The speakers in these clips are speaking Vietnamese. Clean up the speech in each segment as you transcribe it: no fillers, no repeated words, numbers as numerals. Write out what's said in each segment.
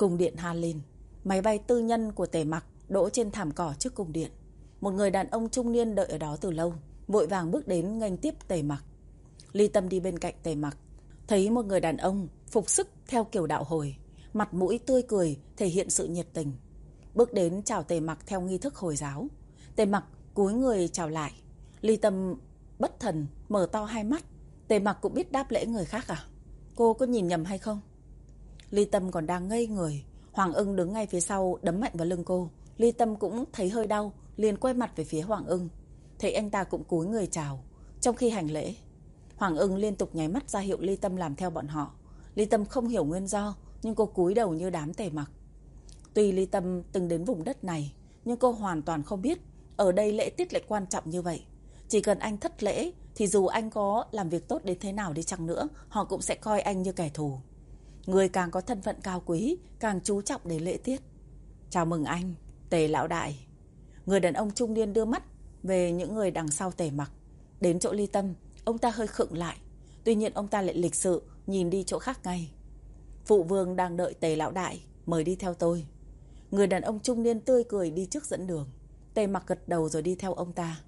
Cung điện Hà Linh. Máy bay tư nhân của Tề Mặc đỗ trên thảm cỏ trước cung điện. Một người đàn ông trung niên đợi ở đó từ lâu, vội vàng bước đến nghênh tiếp Tề Mặc. Ly Tâm đi bên cạnh Tề Mặc, thấy một người đàn ông phục sức theo kiểu đạo Hồi, mặt mũi tươi cười thể hiện sự nhiệt tình, bước đến chào Tề Mặc theo nghi thức Hồi giáo. Tề Mặc cúi người chào lại. Ly Tâm bất thần mở to hai mắt. Tề Mặc cũng biết đáp lễ người khác à? Cô có nhìn nhầm hay không? Ly Tâm còn đang ngây người, Hoàng Ưng đứng ngay phía sau đấm mạnh vào lưng cô. Ly Tâm cũng thấy hơi đau, liền quay mặt về phía Hoàng Ưng. Thấy anh ta cũng cúi người chào. Trong khi hành lễ, Hoàng Ưng liên tục nháy mắt ra hiệu Ly Tâm làm theo bọn họ. Ly Tâm không hiểu nguyên do, nhưng cô cúi đầu như đám Tề Mặc. Tuy Ly Tâm từng đến vùng đất này, nhưng cô hoàn toàn không biết ở đây lễ tiết lại quan trọng như vậy. Chỉ cần anh thất lễ thì dù anh có làm việc tốt đến thế nào đi chăng nữa, họ cũng sẽ coi anh như kẻ thù. Người càng có thân phận cao quý càng chú trọng đến lễ tiết. Chào mừng anh, Tề lão đại. Người đàn ông trung niên đưa mắt về những người đằng sau Tề Mặc. Đến chỗ Ly Tâm, ông ta hơi khựng lại. Tuy nhiên ông ta lại lịch sự nhìn đi chỗ khác ngay. Phụ vương đang đợi Tề lão đại, mời đi theo tôi. Người đàn ông trung niên tươi cười đi trước dẫn đường. Tề Mặc gật đầu rồi đi theo ông ta.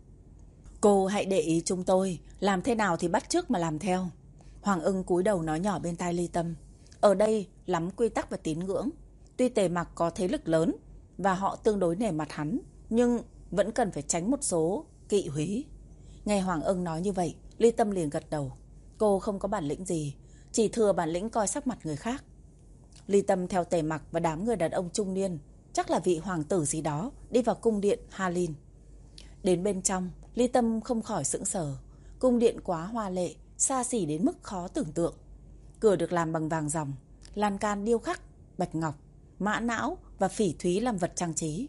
Cô hãy để ý chúng tôi, làm thế nào thì bắt chước mà làm theo. Hoàng Ưng cúi đầu nói nhỏ bên tai Ly Tâm. Ở đây lắm quy tắc và tín ngưỡng. Tuy Tề Mặc có thế lực lớn và họ tương đối nể mặt hắn, nhưng vẫn cần phải tránh một số kỵ húy. Nghe Hoàng Ưng nói như vậy, Ly Tâm liền gật đầu. Cô không có bản lĩnh gì, chỉ thừa bản lĩnh coi sắc mặt người khác. Ly Tâm theo Tề Mặc và đám người đàn ông trung niên, chắc là vị hoàng tử gì đó, đi vào cung điện Hà Linh. Đến bên trong, Ly Tâm không khỏi sững sờ. Cung điện quá hoa lệ, xa xỉ đến mức khó tưởng tượng. Cửa được làm bằng vàng ròng, lan can điêu khắc, bạch ngọc, mã não và phỉ thúy làm vật trang trí.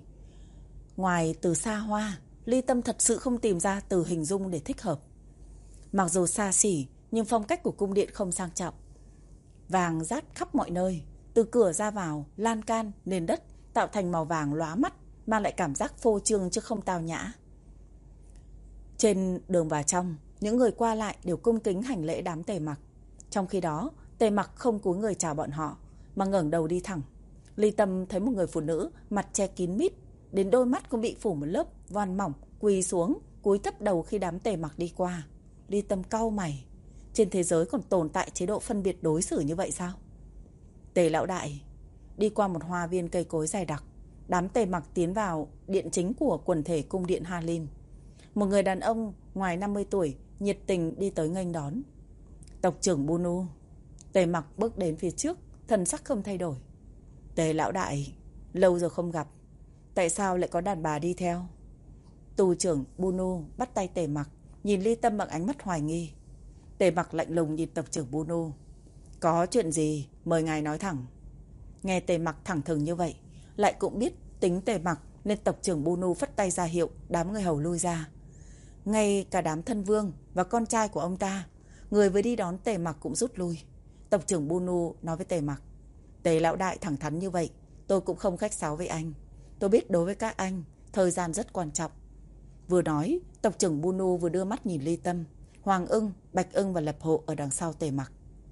Ngoài từ xa hoa, Ly Tâm thật sự không tìm ra từ hình dung để thích hợp. Mặc dù xa xỉ, nhưng phong cách của cung điện không sang trọng. Vàng rát khắp mọi nơi, từ cửa ra vào, lan can, nền đất tạo thành màu vàng lóa mắt, mang lại cảm giác phô trương chứ không tao nhã. Trên đường vào trong, những người qua lại đều cung kính hành lễ đám Tề Mặc. Trong khi đó, Tề Mặc không cúi người chào bọn họ, mà ngẩng đầu đi thẳng. Ly Tâm thấy một người phụ nữ mặt che kín mít, đến đôi mắt cũng bị phủ một lớp voan mỏng, quỳ xuống, cúi thấp đầu khi đám Tề Mặc đi qua. Ly Tâm cau mày, trên thế giới còn tồn tại chế độ phân biệt đối xử như vậy sao? Tề lão đại. Đi qua một hoa viên cây cối dày đặc, đám Tề Mặc tiến vào điện chính của quần thể cung điện Hà Linh. Một người đàn ông ngoài 50 tuổi nhiệt tình đi tới nghênh đón. Tộc trưởng Bunu. Tề Mặc bước đến phía trước, thần sắc không thay đổi. Tề lão đại, lâu rồi không gặp, tại sao lại có đàn bà đi theo? Tù trưởng Bunu bắt tay Tề Mặc, nhìn Ly Tâm bằng ánh mắt hoài nghi. Tề Mặc lạnh lùng nhìn tộc trưởng Bunu. Có chuyện gì, mời ngài nói thẳng. Nghe Tề Mặc thẳng thừng như vậy, lại cũng biết tính Tề Mặc, nên tộc trưởng Bunu phất tay ra hiệu đám người hầu lui ra. Ngay cả đám thân vương và con trai của ông ta, người vừa đi đón Tề Mặc cũng rút lui. Tộc trưởng Bunu nói với Tề Mặc. Tề lão đại thẳng thắn như vậy, tôi cũng không khách sáo với anh. Tôi biết đối với các anh, thời gian rất quan trọng. Vừa nói, tộc trưởng Bunu vừa đưa mắt nhìn Ly Tâm, Hoàng Ưng, Bạch Ưng và Lập Hộ ở đằng sau Tề Mặc.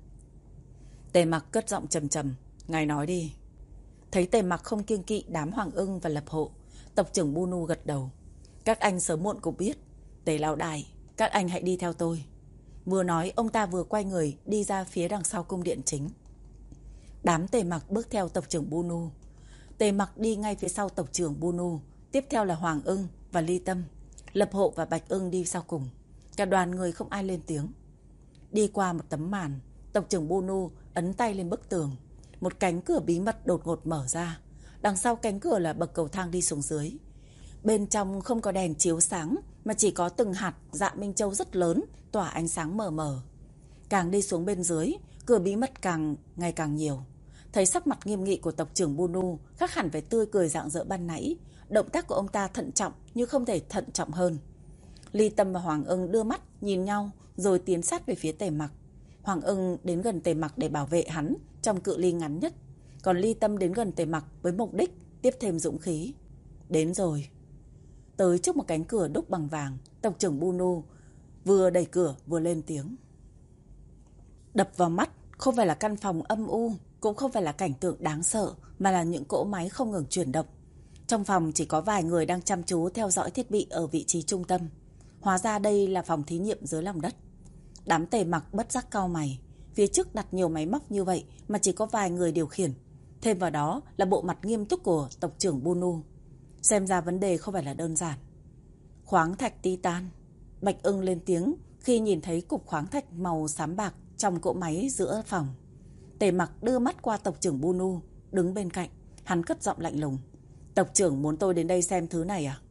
Tề Mặc cất giọng trầm trầm. Ngài nói đi. Thấy Tề Mặc không kiêng kỵ đám Hoàng Ưng và Lập Hộ, tộc trưởng Bunu gật đầu. Các anh sớm muộn cũng biết. Tề lão đại, các anh hãy đi theo tôi. Vừa nói, ông ta vừa quay người đi ra phía đằng sau cung điện chính. Đám Tề Mặc bước theo tộc trưởng Bunu. Tề Mặc đi ngay phía sau tộc trưởng Bunu, tiếp theo là Hoàng Ưng và Ly Tâm. Lập Hộ và Bạch Ưng đi sau cùng. Cả đoàn người không ai lên tiếng. Đi qua một tấm màn, tộc trưởng Bunu ấn tay lên bức tường. Một cánh cửa bí mật đột ngột mở ra. Đằng sau cánh cửa là bậc cầu thang đi xuống dưới. Bên trong không có đèn chiếu sáng, mà chỉ có từng hạt dạ minh châu rất lớn tỏa ánh sáng mờ mờ. Càng đi xuống bên dưới, cửa bí mật ngày càng nhiều. Thấy sắc mặt nghiêm nghị của tộc trưởng Bunu khác hẳn với tươi cười rạng rỡ ban nãy. Động tác của ông ta thận trọng như không thể thận trọng hơn. Ly Tâm và Hoàng Ưng đưa mắt nhìn nhau rồi tiến sát về phía Tề Mặc. Hoàng Ưng đến gần Tề Mặc để bảo vệ hắn trong cự ly ngắn nhất, còn Ly Tâm đến gần Tề Mặc với mục đích tiếp thêm dũng khí. Đến rồi. Tới trước một cánh cửa đúc bằng vàng, tộc trưởng Bunu vừa đẩy cửa vừa lên tiếng. Đập vào mắt không phải là căn phòng âm u cũng không phải là cảnh tượng đáng sợ, mà là những cỗ máy không ngừng chuyển động. Trong phòng chỉ có vài người đang chăm chú theo dõi thiết bị ở vị trí trung tâm. Hóa ra đây là phòng thí nghiệm dưới lòng đất. Đám Tề Mặc bất giác cau mày. Phía trước đặt nhiều máy móc như vậy mà chỉ có vài người điều khiển. Thêm vào đó là bộ mặt nghiêm túc của tộc trưởng Bunu. Xem ra vấn đề không phải là đơn giản. Khoáng thạch titan. Bạch Ưng lên tiếng khi nhìn thấy cục khoáng thạch màu xám bạc trong cỗ máy giữa phòng. Tề Mặc đưa mắt qua tộc trưởng Bunu đứng bên cạnh. Hắn cất giọng lạnh lùng. Tộc trưởng muốn tôi đến đây xem thứ này à?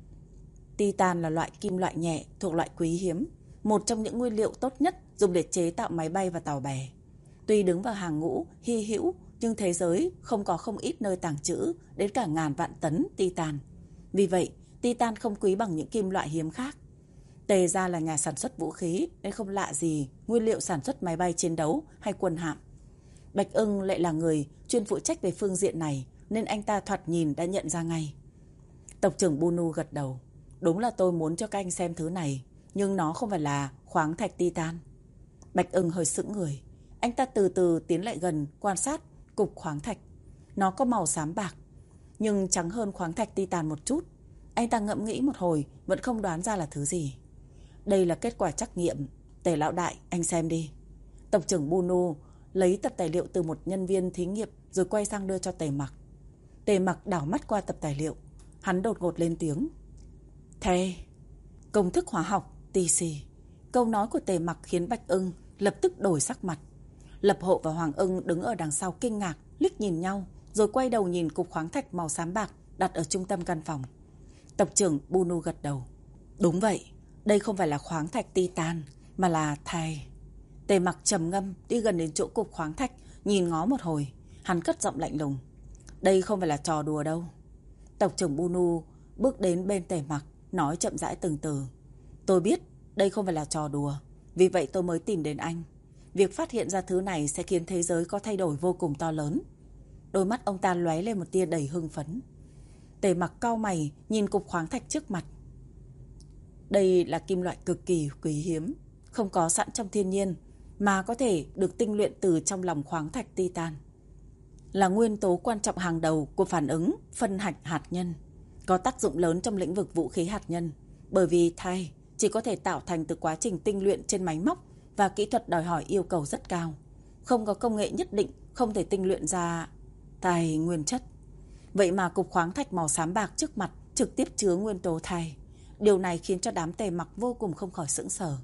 Titan là loại kim loại nhẹ thuộc loại quý hiếm, một trong những nguyên liệu tốt nhất dùng để chế tạo máy bay và tàu bè. Tuy đứng vào hàng ngũ hy hữu, nhưng thế giới không ít nơi tàng trữ đến cả ngàn vạn tấn Titan. Vì vậy, Titan không quý bằng những kim loại hiếm khác. Tề gia là nhà sản xuất vũ khí nên không lạ gì nguyên liệu sản xuất máy bay chiến đấu hay quân hạm. Bạch Ưng lại là người chuyên phụ trách về phương diện này nên anh ta thoạt nhìn đã nhận ra ngay. Tộc trưởng Bunu gật đầu. Đúng là tôi muốn cho các anh xem thứ này, nhưng nó không phải là khoáng thạch titan. Bạch Ưng hơi sững người. Anh ta từ từ tiến lại gần quan sát cục khoáng thạch. Nó có màu xám bạc, nhưng trắng hơn khoáng thạch titan một chút. Anh ta ngẫm nghĩ một hồi vẫn không đoán ra là thứ gì. Đây là kết quả trắc nghiệm. Tề lão đại, anh xem đi. Tộc trưởng Bunu lấy tập tài liệu từ một nhân viên thí nghiệm rồi quay sang đưa cho Tề Mặc. Tề Mặc đảo mắt qua tập tài liệu. Hắn đột ngột lên tiếng. Thế, công thức hóa học TC. Câu nói của Tề Mặc khiến Bạch Ưng lập tức đổi sắc mặt. Lập Hộ và Hoàng Ưng đứng ở đằng sau kinh ngạc, liếc nhìn nhau, rồi quay đầu nhìn cục khoáng thạch màu xám bạc đặt ở trung tâm căn phòng. Tộc trưởng Bunu gật đầu. Đúng vậy, đây không phải là khoáng thạch titan, mà là thai. Tề Mặc trầm ngâm đi gần đến chỗ cục khoáng thạch, nhìn ngó một hồi. Hắn cất giọng lạnh lùng. Đây không phải là trò đùa đâu. Tộc trưởng Bunu bước đến bên Tề Mặc, nói chậm rãi từng từ. Tôi biết đây không phải là trò đùa, vì vậy tôi mới tìm đến anh. Việc phát hiện ra thứ này sẽ khiến thế giới có thay đổi vô cùng to lớn. Đôi mắt ông ta lóe lên một tia đầy hưng phấn. Tề Mặc cau mày nhìn cục khoáng thạch trước mặt. Đây là kim loại cực kỳ quý hiếm, không có sẵn trong thiên nhiên, mà có thể được tinh luyện từ trong lòng khoáng thạch titan. Là nguyên tố quan trọng hàng đầu của phản ứng phân hạch hạt nhân, có tác dụng lớn trong lĩnh vực vũ khí hạt nhân, bởi vì thai chỉ có thể tạo thành từ quá trình tinh luyện trên máy móc và kỹ thuật đòi hỏi yêu cầu rất cao. Không có công nghệ nhất định không thể tinh luyện ra thai nguyên chất. Vậy mà cục khoáng thạch màu xám bạc trước mặt trực tiếp chứa nguyên tố thai. Điều này khiến cho đám Tề Mặc vô cùng không khỏi sững sờ.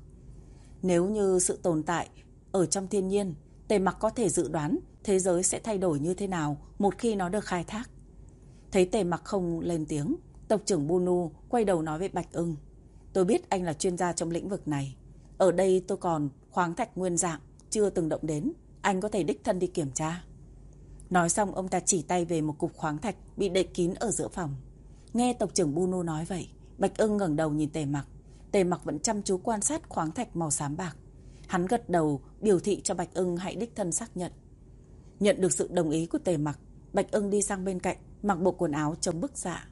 Nếu như sự tồn tại ở trong thiên nhiên, Tề Mặc có thể dự đoán thế giới sẽ thay đổi như thế nào một khi nó được khai thác. Thấy Tề Mặc không lên tiếng, tộc trưởng Bunu quay đầu nói với Bạch Ưng. Tôi biết anh là chuyên gia trong lĩnh vực này. Ở đây tôi còn khoáng thạch nguyên dạng chưa từng động đến. Anh có thể đích thân đi kiểm tra. Nói xong ông ta chỉ tay về một cục khoáng thạch bị đậy kín ở giữa phòng. Nghe tộc trưởng Bunu nói vậy, Bạch Ưng ngẩng đầu nhìn Tề Mặc. Tề Mặc vẫn chăm chú quan sát khoáng thạch màu xám bạc. Hắn gật đầu biểu thị cho Bạch Ưng hãy đích thân xác nhận. Nhận được sự đồng ý của Tề Mặc, Bạch Ưng đi sang bên cạnh, mặc bộ quần áo chống bức xạ.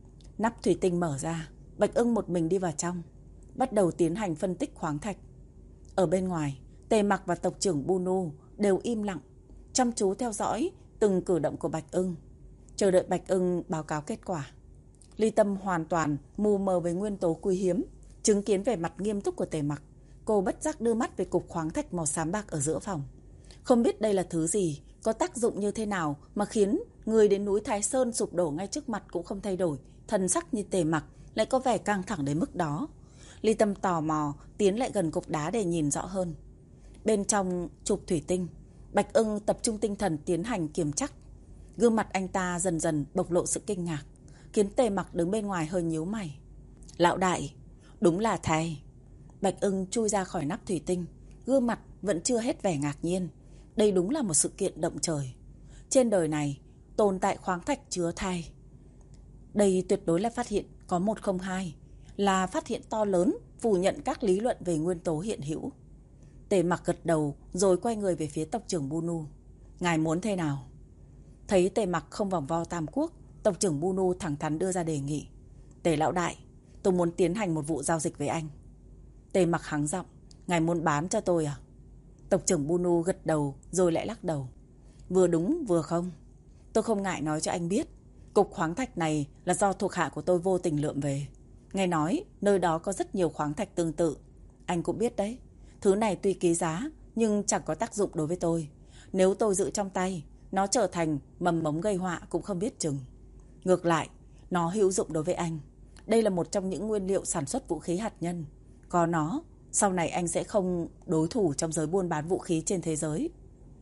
Nắp thủy tinh mở ra, Bạch Ưng một mình đi vào trong, bắt đầu tiến hành phân tích khoáng thạch. Ở bên ngoài, Tề Mặc và tộc trưởng Bunu đều im lặng, chăm chú theo dõi từng cử động của Bạch Ưng, chờ đợi Bạch Ưng báo cáo kết quả. Ly Tâm hoàn toàn mù mờ với nguyên tố quý hiếm, chứng kiến vẻ mặt nghiêm túc của Tề Mặc, cô bất giác đưa mắt về cục khoáng thạch màu xám bạc ở giữa phòng. Không biết đây là thứ gì, có tác dụng như thế nào mà khiến người đến núi Thái Sơn sụp đổ ngay trước mặt cũng không thay đổi, thần sắc như Tề Mặc lại có vẻ căng thẳng đến mức đó. Ly Tâm tò mò tiến lại gần cục đá để nhìn rõ hơn. Bên trong chụp thủy tinh, Bạch Ưng tập trung tinh thần tiến hành kiểm chắc. Gương mặt anh ta dần dần bộc lộ sự kinh ngạc, khiến Tề Mặc đứng bên ngoài hơi nhíu mày. Lão đại, đúng là thầy. Bạch Ưng chui ra khỏi nắp thủy tinh, gương mặt vẫn chưa hết vẻ ngạc nhiên. Đây đúng là một sự kiện động trời. Trên đời này tồn tại khoáng thạch chứa thai. Đây tuyệt đối là phát hiện có 102, là phát hiện to lớn phủ nhận các lý luận về nguyên tố hiện hữu. Tề Mặc gật đầu rồi quay người về phía tộc trưởng Bunu. Ngài muốn thế nào? Thấy Tề Mặc không vòng vo tam quốc, tộc trưởng Bunu thẳng thắn đưa ra đề nghị. Tề lão đại, tôi muốn tiến hành một vụ giao dịch với anh. Tề Mặc hắng giọng. Ngài muốn bán cho tôi à? Tộc trưởng Bunu gật đầu rồi lại lắc đầu. Vừa đúng vừa không. Tôi không ngại nói cho anh biết, cục khoáng thạch này là do thuộc hạ của tôi vô tình lượm về. Nghe nói nơi đó có rất nhiều khoáng thạch tương tự. Anh cũng biết đấy, thứ này tuy quý giá nhưng chẳng có tác dụng đối với tôi. Nếu tôi giữ trong tay, nó trở thành mầm mống gây họa cũng không biết chừng. Ngược lại, nó hữu dụng đối với anh. Đây là một trong những nguyên liệu sản xuất vũ khí hạt nhân. Có nó, sau này anh sẽ không đối thủ trong giới buôn bán vũ khí trên thế giới.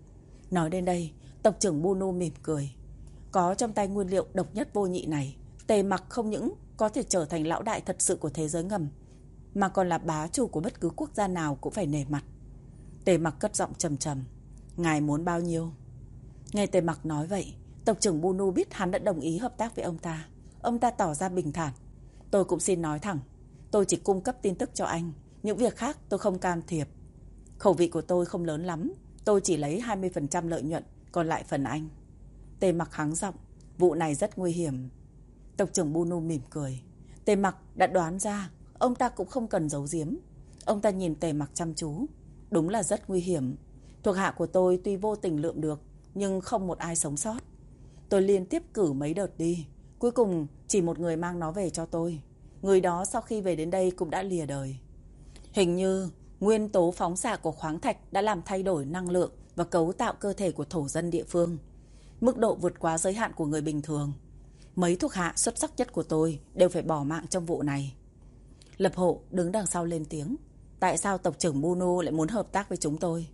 Nói đến đây, tộc trưởng Bunu mỉm cười. Có trong tay nguyên liệu độc nhất vô nhị này, Tề Mặc không những có thể trở thành lão đại thật sự của thế giới ngầm, mà còn là bá chủ của bất cứ quốc gia nào cũng phải nể mặt. Tề Mặc cất giọng trầm trầm. Ngài muốn bao nhiêu? Nghe Tề Mặc nói vậy, tộc trưởng Bunu biết hắn đã đồng ý hợp tác với ông ta. Ông ta tỏ ra bình thản. Tôi cũng xin nói thẳng, tôi chỉ cung cấp tin tức cho anh. Những việc khác tôi không can thiệp. Khẩu vị của tôi không lớn lắm. Tôi chỉ lấy 20% lợi nhuận, còn lại phần anh. Tề Mặc hắng giọng. Vụ này rất nguy hiểm. Tộc trưởng Bunu mỉm cười. Tề Mặc đã đoán ra, ông ta cũng không cần giấu giếm. Ông ta nhìn Tề Mặc chăm chú. Đúng là rất nguy hiểm. Thuộc hạ của tôi tuy vô tình lượm được, nhưng không một ai sống sót. Tôi liên tiếp cử mấy đợt đi. Cuối cùng chỉ một người mang nó về cho tôi. Người đó sau khi về đến đây cũng đã lìa đời. Hình như nguyên tố phóng xạ của khoáng thạch đã làm thay đổi năng lượng và cấu tạo cơ thể của thổ dân địa phương. Mức độ vượt quá giới hạn của người bình thường. Mấy thuộc hạ xuất sắc nhất của tôi đều phải bỏ mạng trong vụ này. Lập Hộ đứng đằng sau lên tiếng. Tại sao tộc trưởng Bunu lại muốn hợp tác với chúng tôi?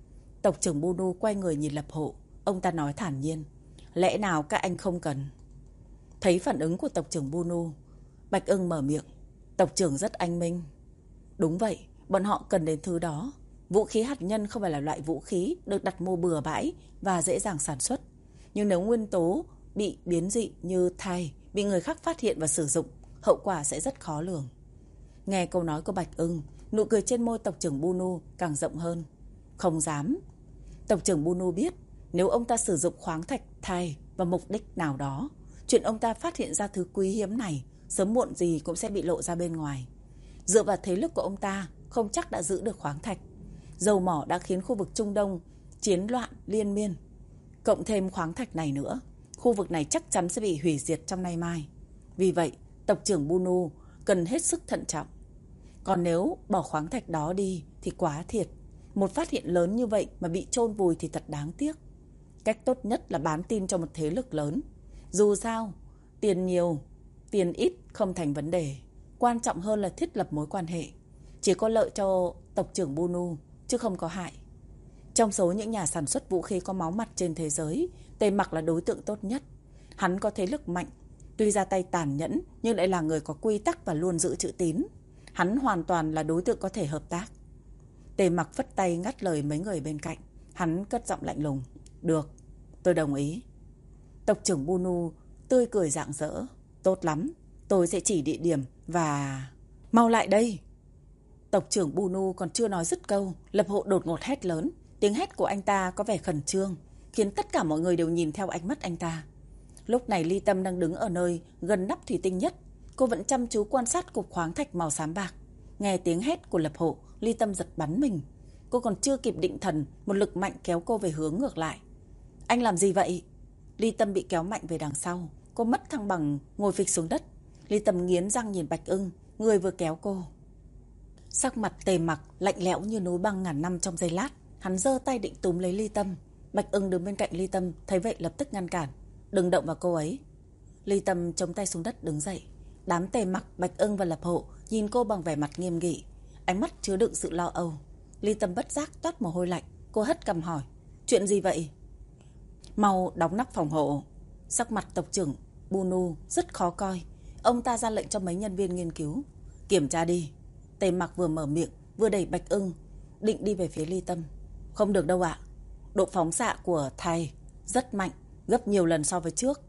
Tộc trưởng Bunu quay người nhìn Lập Hộ. Ông ta nói thản nhiên. Lẽ nào các anh không cần? Thấy phản ứng của tộc trưởng Bunu, Bạch Ưng mở miệng. Tộc trưởng rất anh minh. Đúng vậy, bọn họ cần đến thứ đó. Vũ khí hạt nhân không phải là loại vũ khí được đặt mua bừa bãi và dễ dàng sản xuất. Nhưng nếu nguyên tố bị biến dị như thai bị người khác phát hiện và sử dụng, hậu quả sẽ rất khó lường. Nghe câu nói của Bạch Ưng, nụ cười trên môi tộc trưởng Bunu càng rộng hơn. Không dám. Tộc trưởng Bunu biết, nếu ông ta sử dụng khoáng thạch thai vào mục đích nào đó, chuyện ông ta phát hiện ra thứ quý hiếm này sớm muộn gì cũng sẽ bị lộ ra bên ngoài. Dựa vào thế lực của ông ta, không chắc đã giữ được khoáng thạch. Dầu mỏ đã khiến khu vực Trung Đông chiến loạn liên miên. Cộng thêm khoáng thạch này nữa, khu vực này chắc chắn sẽ bị hủy diệt trong nay mai. Vì vậy, tộc trưởng Bunu cần hết sức thận trọng. Còn nếu bỏ khoáng thạch đó đi thì quá thiệt. Một phát hiện lớn như vậy mà bị chôn vùi thì thật đáng tiếc. Cách tốt nhất là bán tin cho một thế lực lớn. Dù sao, tiền nhiều, tiền ít không thành vấn đề. Quan trọng hơn là thiết lập mối quan hệ. Chỉ có lợi cho tộc trưởng Bunu, chứ không có hại. Trong số những nhà sản xuất vũ khí có máu mặt trên thế giới, Tề Mặc là đối tượng tốt nhất. Hắn có thế lực mạnh, tuy ra tay tàn nhẫn nhưng lại là người có quy tắc và luôn giữ chữ tín. Hắn hoàn toàn là đối tượng có thể hợp tác. Tề Mặc phất tay ngắt lời mấy người bên cạnh. Hắn cất giọng lạnh lùng. Được, tôi đồng ý. Tộc trưởng Bunu tươi cười rạng rỡ. Tốt lắm, tôi sẽ chỉ địa điểm và... Mau lại đây! Tộc trưởng Bunu còn chưa nói dứt câu, Lập Hộ đột ngột hét lớn. Tiếng hét của anh ta có vẻ khẩn trương, khiến tất cả mọi người đều nhìn theo ánh mắt anh ta. Lúc này Ly Tâm đang đứng ở nơi gần nắp thủy tinh nhất. Cô vẫn chăm chú quan sát cục khoáng thạch màu xám bạc. Nghe tiếng hét của Lập Hộ, Ly Tâm giật bắn mình. Cô còn chưa kịp định thần, một lực mạnh kéo cô về hướng ngược lại. Anh làm gì vậy? Ly Tâm bị kéo mạnh về đằng sau. Cô mất thăng bằng, ngồi phịch xuống đất. Ly Tâm nghiến răng nhìn Bạch Ưng, người vừa kéo cô. Sắc mặt Tề Mặc lạnh lẽo như núi băng ngàn năm trong giây lát. Hắn giơ tay định túm lấy Ly Tâm. Bạch Ưng đứng bên cạnh Ly Tâm, thấy vậy lập tức ngăn cản. Đừng động vào cô ấy. Ly Tâm chống tay xuống đất đứng dậy. Đám Tề Mặc, Bạch Ưng và Lập Hộ nhìn cô bằng vẻ mặt nghiêm nghị, ánh mắt chứa đựng sự lo âu. Ly Tâm bất giác toát mồ hôi lạnh. Cô hất cằm hỏi. Chuyện gì vậy? Mau đóng nắp phòng hộ. Sắc mặt tộc trưởng Bunu rất khó coi. Ông ta ra lệnh cho mấy nhân viên nghiên cứu. Kiểm tra đi. Tề Mặc vừa mở miệng vừa đẩy Bạch Ưng định đi về phía Ly Tâm. Không được đâu ạ. Độ phóng xạ của thầy rất mạnh, gấp nhiều lần so với trước.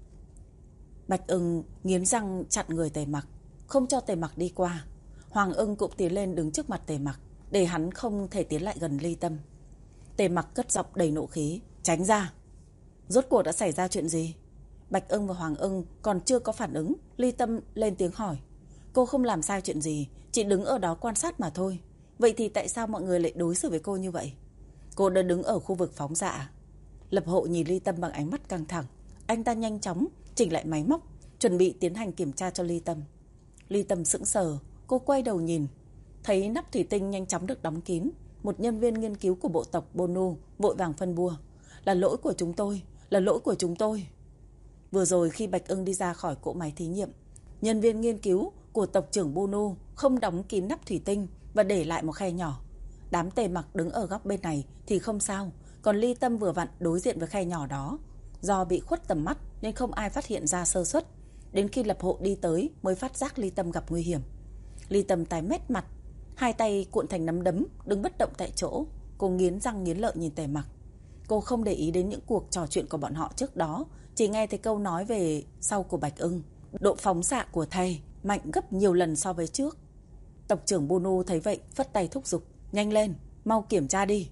Bạch Ưng nghiến răng chặn người Tề Mặc, không cho Tề Mặc đi qua. Hoàng Ưng cũng tiến lên đứng trước mặt Tề Mặc, để hắn không thể tiến lại gần Ly Tâm. Tề Mặc cất giọng đầy nộ khí. Tránh ra. Rốt cuộc đã xảy ra chuyện gì? Bạch Ưng và Hoàng Ưng còn chưa có phản ứng. Ly Tâm lên tiếng hỏi. Cô không làm sai chuyện gì, chỉ đứng ở đó quan sát mà thôi. Vậy thì tại sao mọi người lại đối xử với cô như vậy? Cô đã đứng ở khu vực phóng xạ. Lập Hộ nhìn Ly Tâm bằng ánh mắt căng thẳng. Anh ta nhanh chóng chỉnh lại máy móc, chuẩn bị tiến hành kiểm tra cho Ly Tâm. Ly Tâm sững sờ, cô quay đầu nhìn, thấy nắp thủy tinh nhanh chóng được đóng kín. Một nhân viên nghiên cứu của bộ tộc Bonu vội vàng phân bua. Là lỗi của chúng tôi, là lỗi của chúng tôi. Vừa rồi khi Bạch Ưng đi ra khỏi cỗ máy thí nghiệm, nhân viên nghiên cứu của tộc trưởng Bonu không đóng kín nắp thủy tinh và để lại một khe nhỏ. Đám Tề Mặc đứng ở góc bên này thì không sao, còn Ly Tâm vừa vặn đối diện với khe nhỏ đó. Do bị khuất tầm mắt nên không ai phát hiện ra sơ suất. Đến khi Lập Hộ đi tới mới phát giác Ly Tâm gặp nguy hiểm. Ly Tâm tái mét mặt, hai tay cuộn thành nắm đấm, đứng bất động tại chỗ. Cô nghiến răng nghiến lợi nhìn Tề Mặc. Cô không để ý đến những cuộc trò chuyện của bọn họ trước đó, chỉ nghe thấy câu nói về sau của Bạch Ưng. Độ phóng xạ của thầy mạnh gấp nhiều lần so với trước. Tộc trưởng Bonu thấy vậy phất tay thúc giục. Nhanh lên, mau kiểm tra đi.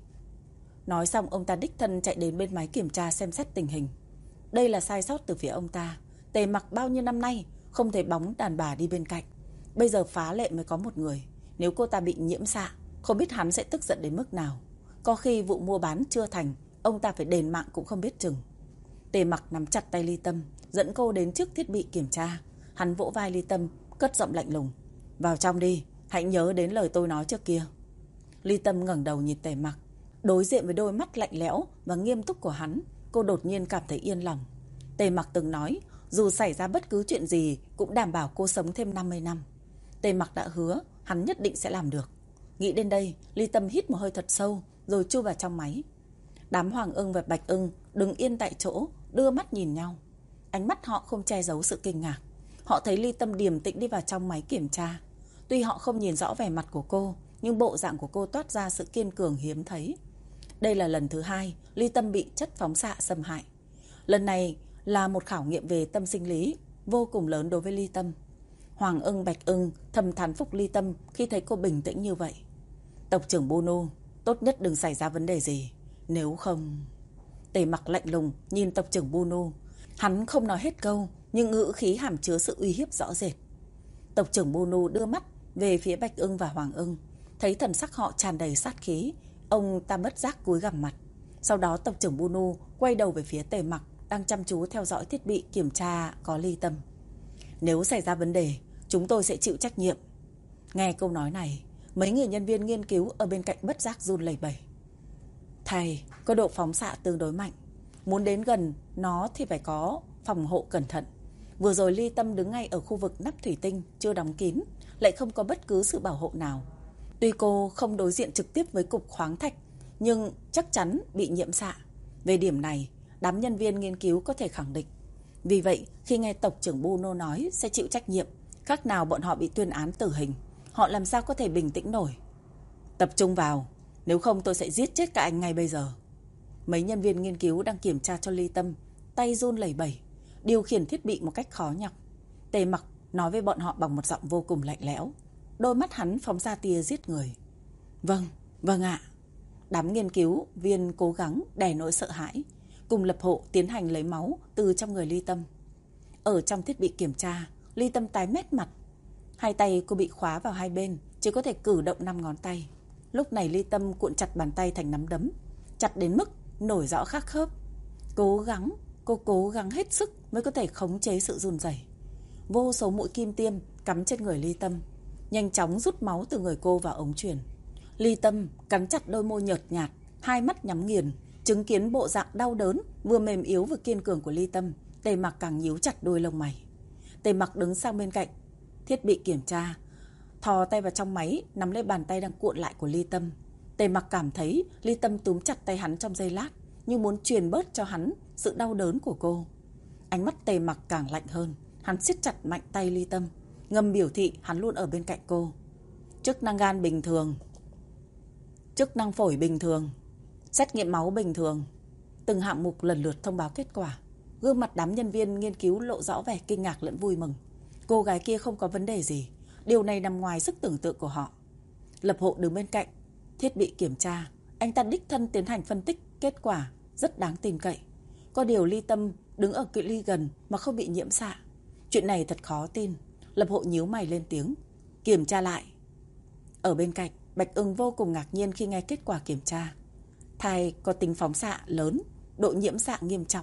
Nói xong ông ta đích thân chạy đến bên máy kiểm tra xem xét tình hình. Đây là sai sót từ phía ông ta. Tề Mặc bao nhiêu năm nay không thể bóng đàn bà đi bên cạnh. Bây giờ phá lệ mới có một người. Nếu cô ta bị nhiễm xạ, không biết hắn sẽ tức giận đến mức nào. Có khi vụ mua bán chưa thành, ông ta phải đền mạng cũng không biết chừng. Tề Mặc nắm chặt tay Ly Tâm, dẫn cô đến trước thiết bị kiểm tra. Hắn vỗ vai Ly Tâm, cất giọng lạnh lùng. Vào trong đi, hãy nhớ đến lời tôi nói trước kia. Ly Tâm ngẩng đầu nhìn Tề Mặc. Đối diện với đôi mắt lạnh lẽo và nghiêm túc của hắn, cô đột nhiên cảm thấy yên lòng. Tề Mặc từng nói, dù xảy ra bất cứ chuyện gì cũng đảm bảo cô sống thêm 50 năm. Tề Mặc đã hứa, hắn nhất định sẽ làm được. Nghĩ đến đây, Ly Tâm hít một hơi thật sâu, rồi chui vào trong máy. Đám Hoàng Ưng và Bạch Ưng đứng yên tại chỗ, đưa mắt nhìn nhau. Ánh mắt họ không che giấu sự kinh ngạc. Họ thấy Ly Tâm điềm tĩnh đi vào trong máy kiểm tra. Tuy họ không nhìn rõ vẻ mặt của cô, nhưng bộ dạng của cô toát ra sự kiên cường hiếm thấy. Đây là lần thứ 2 Ly Tâm bị chất phóng xạ xâm hại. Lần này là một khảo nghiệm về tâm sinh lý vô cùng lớn đối với Ly Tâm. Hoàng Ưng, Bạch Ưng thầm thán phục Ly Tâm khi thấy cô bình tĩnh như vậy. Tộc trưởng Bonu, tốt nhất đừng xảy ra vấn đề gì, nếu không... Tề Mặc lạnh lùng nhìn tộc trưởng Bonu. Hắn không nói hết câu, nhưng ngữ khí hàm chứa sự uy hiếp rõ rệt. Tộc trưởng Bonu đưa mắt về phía Bạch Ưng và Hoàng Ưng, thấy thần sắc họ tràn đầy sát khí, ông ta bất giác cúi gằm mặt. Sau đó tộc trưởng Bonu quay đầu về phía Tề Mặc đang chăm chú theo dõi thiết bị kiểm tra có Ly Tâm. Nếu xảy ra vấn đề, chúng tôi sẽ chịu trách nhiệm. Nghe câu nói này, mấy người nhân viên nghiên cứu ở bên cạnh bất giác run lẩy bẩy. Thầy có độ phóng xạ tương đối mạnh, muốn đến gần nó thì phải có phòng hộ cẩn thận. Vừa rồi Ly Tâm đứng ngay ở khu vực nắp thủy tinh chưa đóng kín, lại không có bất cứ sự bảo hộ nào. Tuy cô không đối diện trực tiếp với cục khoáng thạch, nhưng chắc chắn bị nhiễm xạ. Về điểm này, đám nhân viên nghiên cứu có thể khẳng định. Vì vậy, khi nghe tộc trưởng Bonu nói sẽ chịu trách nhiệm, khác nào bọn họ bị tuyên án tử hình, họ làm sao có thể bình tĩnh nổi. Tập trung vào, nếu không tôi sẽ giết chết cả anh ngay bây giờ. Mấy nhân viên nghiên cứu đang kiểm tra cho Ly Tâm, tay run lẩy bẩy, điều khiển thiết bị một cách khó nhọc. Tề Mặc nói với bọn họ bằng một giọng vô cùng lạnh lẽo. Đôi mắt hắn phóng ra tia giết người. Vâng, vâng ạ. Đám nghiên cứu viên cố gắng đè nỗi sợ hãi, cùng Lập Hộ tiến hành lấy máu từ trong người Ly Tâm. Ở trong thiết bị kiểm tra, Ly Tâm tái mét mặt. Hai tay cô bị khóa vào hai bên, chỉ có thể cử động 5 ngón tay. Lúc này Ly Tâm cuộn chặt bàn tay thành nắm đấm, chặt đến mức nổi rõ các khớp. Cô cố gắng hết sức mới có thể khống chế sự run rẩy. Vô số mũi kim tiêm cắm trên người Ly Tâm, nhanh chóng rút máu từ người cô vào ống truyền. Ly Tâm cắn chặt đôi môi nhợt nhạt, hai mắt nhắm nghiền, chứng kiến bộ dạng đau đớn vừa mềm yếu vừa kiên cường của Ly Tâm. Tề Mặc càng nhíu chặt đôi lông mày. Tề Mặc đứng sang bên cạnh thiết bị kiểm tra, thò tay vào trong máy, nắm lấy bàn tay đang cuộn lại của Ly Tâm. Tề Mặc cảm thấy Ly Tâm túm chặt tay hắn trong giây lát, như muốn truyền bớt cho hắn sự đau đớn của cô. Ánh mắt Tề Mặc càng lạnh hơn, hắn siết chặt mạnh tay Ly Tâm, ngầm biểu thị hắn luôn ở bên cạnh cô. Chức năng gan bình thường, chức năng phổi bình thường, xét nghiệm máu bình thường. Từng hạng mục lần lượt thông báo kết quả. Gương mặt đám nhân viên nghiên cứu lộ rõ vẻ kinh ngạc lẫn vui mừng. Cô gái kia không có vấn đề gì, điều này nằm ngoài sức tưởng tượng của họ. Lập Hộ đứng bên cạnh thiết bị kiểm tra, anh ta đích thân tiến hành phân tích kết quả rất đáng tin cậy. Có điều Ly Tâm đứng ở cự ly gần mà không bị nhiễm xạ. Chuyện này thật khó tin. Lập Hộ nhíu mày lên tiếng. Kiểm tra lại. Ở bên cạnh, Bạch Ưng vô cùng ngạc nhiên khi nghe kết quả kiểm tra. Thai có tính phóng xạ lớn, độ nhiễm xạ nghiêm trọng.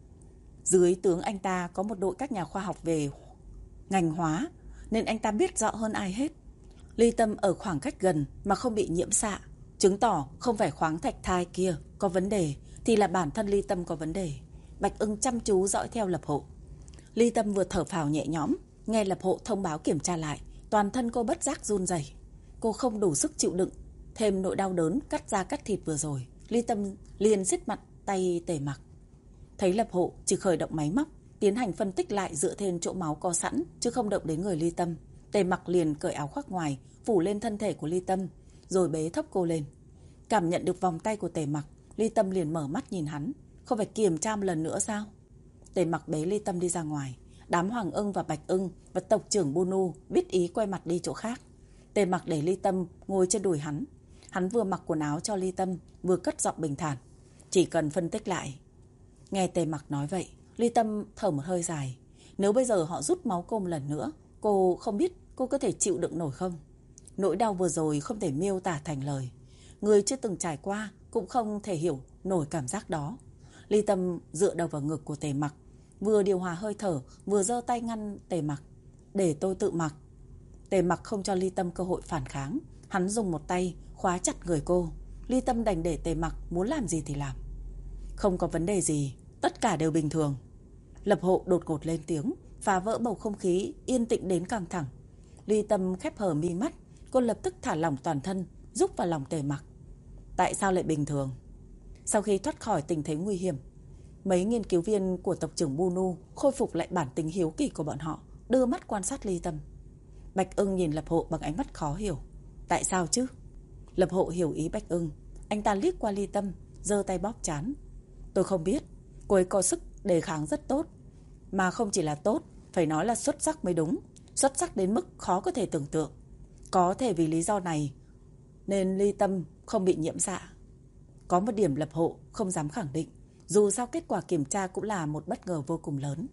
Dưới tướng anh ta có một đội các nhà khoa học về ngành hóa, nên anh ta biết rõ hơn ai hết. Ly Tâm ở khoảng cách gần mà không bị nhiễm xạ, chứng tỏ không phải khoáng thạch thai kia có vấn đề, thì là bản thân Ly Tâm có vấn đề. Bạch Ưng chăm chú dõi theo Lập Hộ. Ly Tâm vừa thở phào nhẹ nhõm, nghe Lập Hộ thông báo kiểm tra lại, toàn thân cô bất giác run rẩy. Cô không đủ sức chịu đựng thêm nỗi đau đớn cắt da cắt thịt vừa rồi. Ly Tâm liền siết mặt tay Tề Mặc. Thấy Lập Hộ chỉ khởi động máy móc, tiến hành phân tích lại dựa trên chỗ máu có sẵn, chứ không động đến người Ly Tâm. Tề Mặc liền cởi áo khoác ngoài, phủ lên thân thể của Ly Tâm, rồi bế thấp cô lên. Cảm nhận được vòng tay của Tề Mặc, Ly Tâm liền mở mắt nhìn hắn. Không phải kiểm tra một lần nữa sao? Tề Mặc bế Ly Tâm đi ra ngoài. Đám Hoàng Ưng và Bạch Ưng và tộc trưởng Bunu biết ý quay mặt đi chỗ khác. Tề Mặc để Ly Tâm ngồi trên đùi hắn. Hắn vừa mặc quần áo cho Ly Tâm, vừa cất giọng bình thản. Chỉ cần phân tích lại. Nghe Tề Mặc nói vậy, Ly Tâm thở một hơi dài. Nếu bây giờ họ rút máu cô một lần nữa, cô không biết cô có thể chịu đựng nổi không? Nỗi đau vừa rồi không thể miêu tả thành lời. Người chưa từng trải qua cũng không thể hiểu nổi cảm giác đó. Ly Tâm dựa đầu vào ngực của Tề Mặc, vừa điều hòa hơi thở, vừa giơ tay ngăn Tề Mặc. Để tôi tự mặc. Tề Mặc không cho Ly Tâm cơ hội phản kháng. Hắn dùng một tay khóa chặt người cô. Ly Tâm đành để Tề Mặc muốn làm gì thì làm. Không có vấn đề gì, tất cả đều bình thường. Lập Hộ đột ngột lên tiếng, phá vỡ bầu không khí yên tĩnh đến căng thẳng. Ly Tâm khép hờ mi mắt, cô lập tức thả lỏng toàn thân, rúc vào lòng Tề Mặc. Tại sao lại bình thường? Sau khi thoát khỏi tình thế nguy hiểm, mấy nghiên cứu viên của tộc trưởng Bunu khôi phục lại bản tính hiếu kỳ của bọn họ, đưa mắt quan sát Ly Tâm. Bạch Ưng nhìn Lập Hộ bằng ánh mắt khó hiểu. Tại sao chứ? Lập Hộ hiểu ý Bạch Ưng. Anh ta liếc qua Ly Tâm, giơ tay bóp trán. Tôi không biết. Cô ấy có sức đề kháng rất tốt. Mà không chỉ là tốt, phải nói là xuất sắc mới đúng. Xuất sắc đến mức khó có thể tưởng tượng. Có thể vì lý do này nên Ly Tâm không bị nhiễm xạ. Có một điểm Lập Hộ không dám khẳng định, dù sao kết quả kiểm tra cũng là một bất ngờ vô cùng lớn.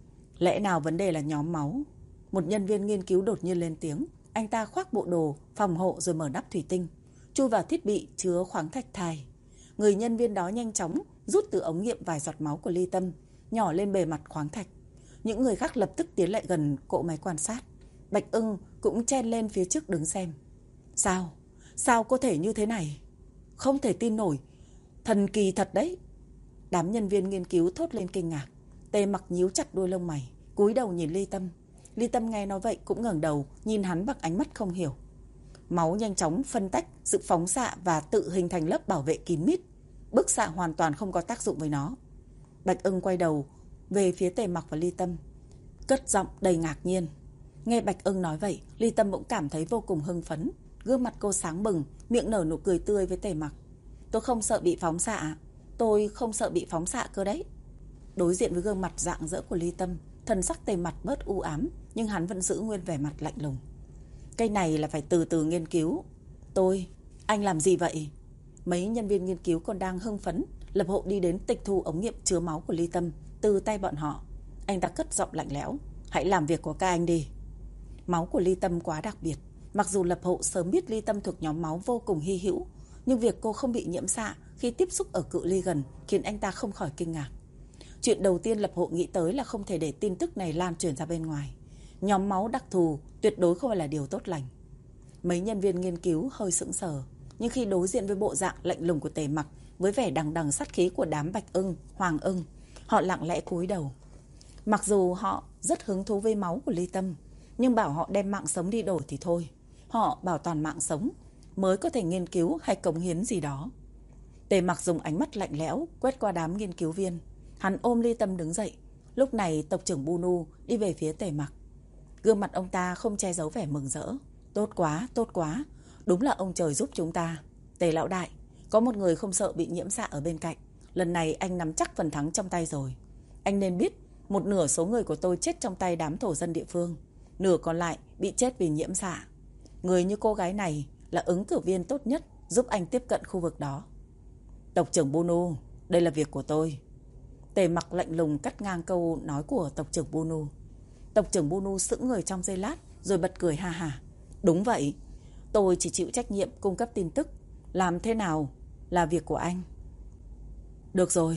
Lẽ nào vấn đề là nhóm máu? Một nhân viên nghiên cứu đột nhiên lên tiếng. Anh ta khoác bộ đồ phòng hộ rồi mở nắp thủy tinh, chui vào thiết bị chứa khoáng thạch thai. Người nhân viên đó nhanh chóng rút từ ống nghiệm vài giọt máu của Ly Tâm, nhỏ lên bề mặt khoáng thạch. Những người khác lập tức tiến lại gần cỗ máy quan sát. Bạch Ưng cũng chen lên phía trước đứng xem. Sao? Sao có thể như thế này? Không thể tin nổi. Thần kỳ thật đấy. Đám nhân viên nghiên cứu thốt lên kinh ngạc. Tề Mặc nhíu chặt đuôi lông mày, cúi đầu nhìn Ly Tâm. Ly Tâm nghe nói vậy cũng ngẩng đầu nhìn hắn bằng ánh mắt không hiểu. Máu nhanh chóng phân tách sự phóng xạ và tự hình thành lớp bảo vệ kín mít. Bức xạ hoàn toàn không có tác dụng với nó. Bạch Ưng quay đầu về phía Tề Mặc và Ly Tâm, cất giọng đầy ngạc nhiên. Nghe Bạch Ưng nói vậy, Ly Tâm cũng cảm thấy vô cùng hưng phấn. Gương mặt cô sáng bừng, miệng nở nụ cười tươi với Tề Mặc. Tôi không sợ bị phóng xạ. Tôi không sợ bị phóng xạ cơ đấy. Đối diện với gương mặt rạng rỡ của Ly Tâm, thần sắc Tề Mặc bớt u ám, nhưng hắn vẫn giữ nguyên vẻ mặt lạnh lùng. Cái này là phải từ từ nghiên cứu. Anh làm gì vậy? Mấy nhân viên nghiên cứu còn đang hưng phấn, Lập Hộ đi đến tịch thu ống nghiệm chứa máu của Ly Tâm từ tay bọn họ. Anh ta cất giọng lạnh lẽo. Hãy làm việc của các anh đi. Máu của Ly Tâm quá đặc biệt. Mặc dù Lập Hộ sớm biết Ly Tâm thuộc nhóm máu vô cùng hy hữu, nhưng việc cô không bị nhiễm xạ khi tiếp xúc ở cự ly gần khiến anh ta không khỏi kinh ngạc. Chuyện đầu tiên Lập Hộ nghĩ tới là không thể để tin tức này lan truyền ra bên ngoài. Nhóm máu đặc thù tuyệt đối không phải là điều tốt lành. Mấy nhân viên nghiên cứu hơi sững sờ, nhưng khi đối diện với bộ dạng lạnh lùng của Tề Mặc, với vẻ đằng đằng sát khí của đám Bạch Ưng, Hoàng Ưng, họ lặng lẽ cúi đầu. Mặc dù họ rất hứng thú với máu của Ly Tâm, nhưng bảo họ đem mạng sống đi đổi thì thôi. Họ bảo toàn mạng sống mới có thể nghiên cứu hay cống hiến gì đó. Tề Mặc dùng ánh mắt lạnh lẽo quét qua đám nghiên cứu viên. Hắn ôm Ly Tâm đứng dậy. Lúc này tộc trưởng Bunu đi về phía Tề Mặc. Gương mặt ông ta không che giấu vẻ mừng rỡ. Tốt quá, tốt quá. Đúng là ông trời giúp chúng ta. Tề lão đại, có một người không sợ bị nhiễm xạ ở bên cạnh. Lần này anh nắm chắc phần thắng trong tay rồi. Anh nên biết, một nửa số người của tôi chết trong tay đám thổ dân địa phương, nửa còn lại bị chết vì nhiễm xạ. Người như cô gái này là ứng cử viên tốt nhất giúp anh tiếp cận khu vực đó. Tộc trưởng Bunu, đây là việc của tôi. Tề Mặc lạnh lùng cắt ngang câu nói của tộc trưởng Bunu. Tộc trưởng Bunu sững người trong giây lát rồi bật cười ha hả. Đúng vậy, tôi chỉ chịu trách nhiệm cung cấp tin tức. Làm thế nào là việc của anh. Được rồi,